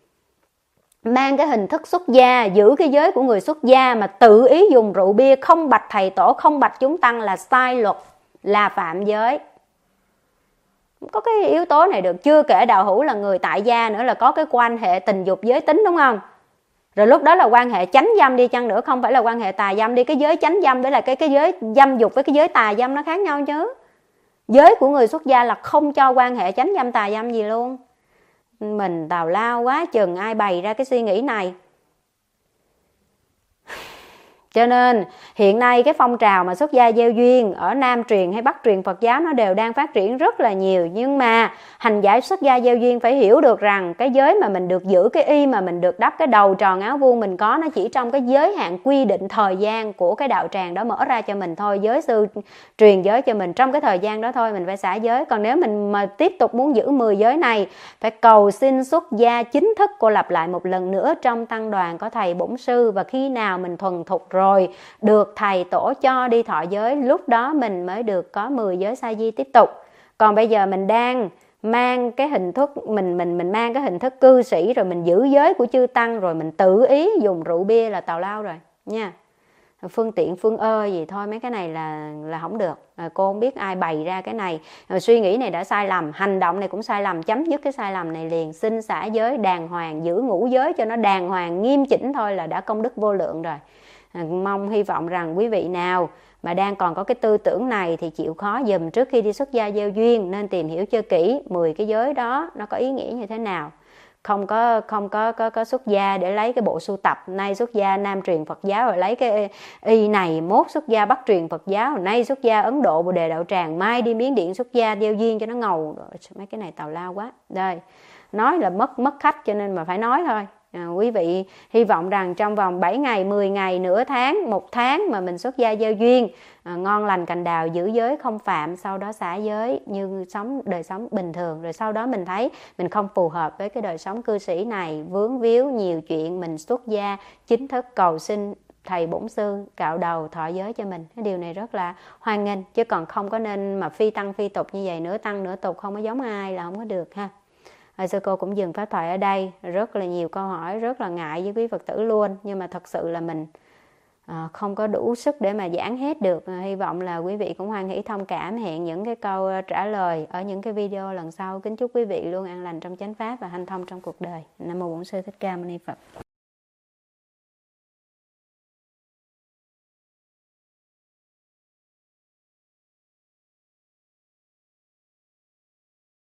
Mang cái hình thức xuất gia, giữ cái giới của người xuất gia mà tự ý dùng rượu bia, không bạch thầy tổ, không bạch chúng tăng là sai luật, là phạm giới. Có cái yếu tố này được. Chưa kể đạo hữu là người tại gia nữa, là có cái quan hệ tình dục giới tính, đúng không? Rồi lúc đó là quan hệ chánh dâm đi chăng nữa, không phải là quan hệ tà dâm đi. Cái giới chánh dâm đấy là cái, cái giới dâm dục với cái giới tà dâm nó khác nhau chứ. Giới của người xuất gia là không cho quan hệ chánh dâm tà dâm gì luôn. Mình tào lao quá chừng, ai bày ra cái suy nghĩ này. Cho nên hiện nay cái phong trào mà xuất gia gieo duyên ở Nam truyền hay Bắc truyền Phật giáo nó đều đang phát triển rất là nhiều. Nhưng mà hành giả xuất gia gieo duyên phải hiểu được rằng cái giới mà mình được giữ, cái y mà mình được đắp, cái đầu tròn áo vuông mình có, nó chỉ trong cái giới hạn quy định thời gian của cái đạo tràng đó mở ra cho mình thôi. Giới sư truyền giới cho mình trong cái thời gian đó thôi, mình phải xả giới. Còn nếu mình mà tiếp tục muốn giữ mười giới này, phải cầu xin xuất gia chính thức. Cô lặp lại một lần nữa, trong tăng đoàn có thầy bổn sư, và khi nào mình thuần thục rồi, được thầy tổ cho đi thọ giới, lúc đó mình mới được có mười giới sa di tiếp tục. Còn bây giờ mình đang mang cái hình thức mình mình mình mang cái hình thức cư sĩ, rồi mình giữ giới của chư tăng, rồi mình tự ý dùng rượu bia là tào lao rồi nha. Phương tiện phương ơ gì thôi, mấy cái này là là không được. À, cô không biết ai bày ra cái này. À, suy nghĩ này đã sai lầm, hành động này cũng sai lầm, chấm dứt cái sai lầm này liền. Xin xả giới đàng hoàng, giữ ngũ giới cho nó đàng hoàng nghiêm chỉnh thôi là đã công đức vô lượng rồi. À, mong hy vọng rằng quý vị nào mà đang còn có cái tư tưởng này thì chịu khó dùm trước khi đi xuất gia gieo duyên, nên tìm hiểu cho kỹ mười cái giới đó nó có ý nghĩa như thế nào. Không có không có có có xuất gia để lấy cái bộ sưu tập, nay xuất gia Nam truyền Phật giáo rồi lấy cái y này, mốt xuất gia Bắc truyền Phật giáo, rồi nay xuất gia Ấn Độ Bồ Đề Đạo Tràng, mai đi Miến Điện xuất gia gieo duyên cho nó ngầu. Mấy cái này tào lao quá. Đây, nói là mất mất khách cho nên mà phải nói thôi. À, quý vị hy vọng rằng trong vòng bảy ngày, mười ngày, nửa tháng, một tháng mà mình xuất gia gieo duyên, à, ngon lành cành đào, giữ giới không phạm, sau đó xả giới như sống đời sống bình thường. Rồi sau đó mình thấy mình không phù hợp với cái đời sống cư sĩ này, vướng víu nhiều chuyện, mình xuất gia chính thức cầu xin thầy bổn sư cạo đầu thọ giới cho mình. Cái điều này rất là hoan nghênh, chứ còn không có nên mà phi tăng phi tục như vậy, nửa tăng nửa tục không có giống ai là không có được ha. Rồi sư cô cũng dừng pháp thoại ở đây. Rất là nhiều câu hỏi, rất là ngại với quý Phật tử luôn. Nhưng mà thật sự là mình à, không có đủ sức để mà giảng hết được. À, hy vọng là quý vị cũng hoan hỷ thông cảm. Hẹn những cái câu trả lời ở những cái video lần sau. Kính chúc quý vị luôn an lành trong chánh pháp và hanh thông trong cuộc đời. Nam mô Bổn Sư Thích Ca Mâu Ni Phật.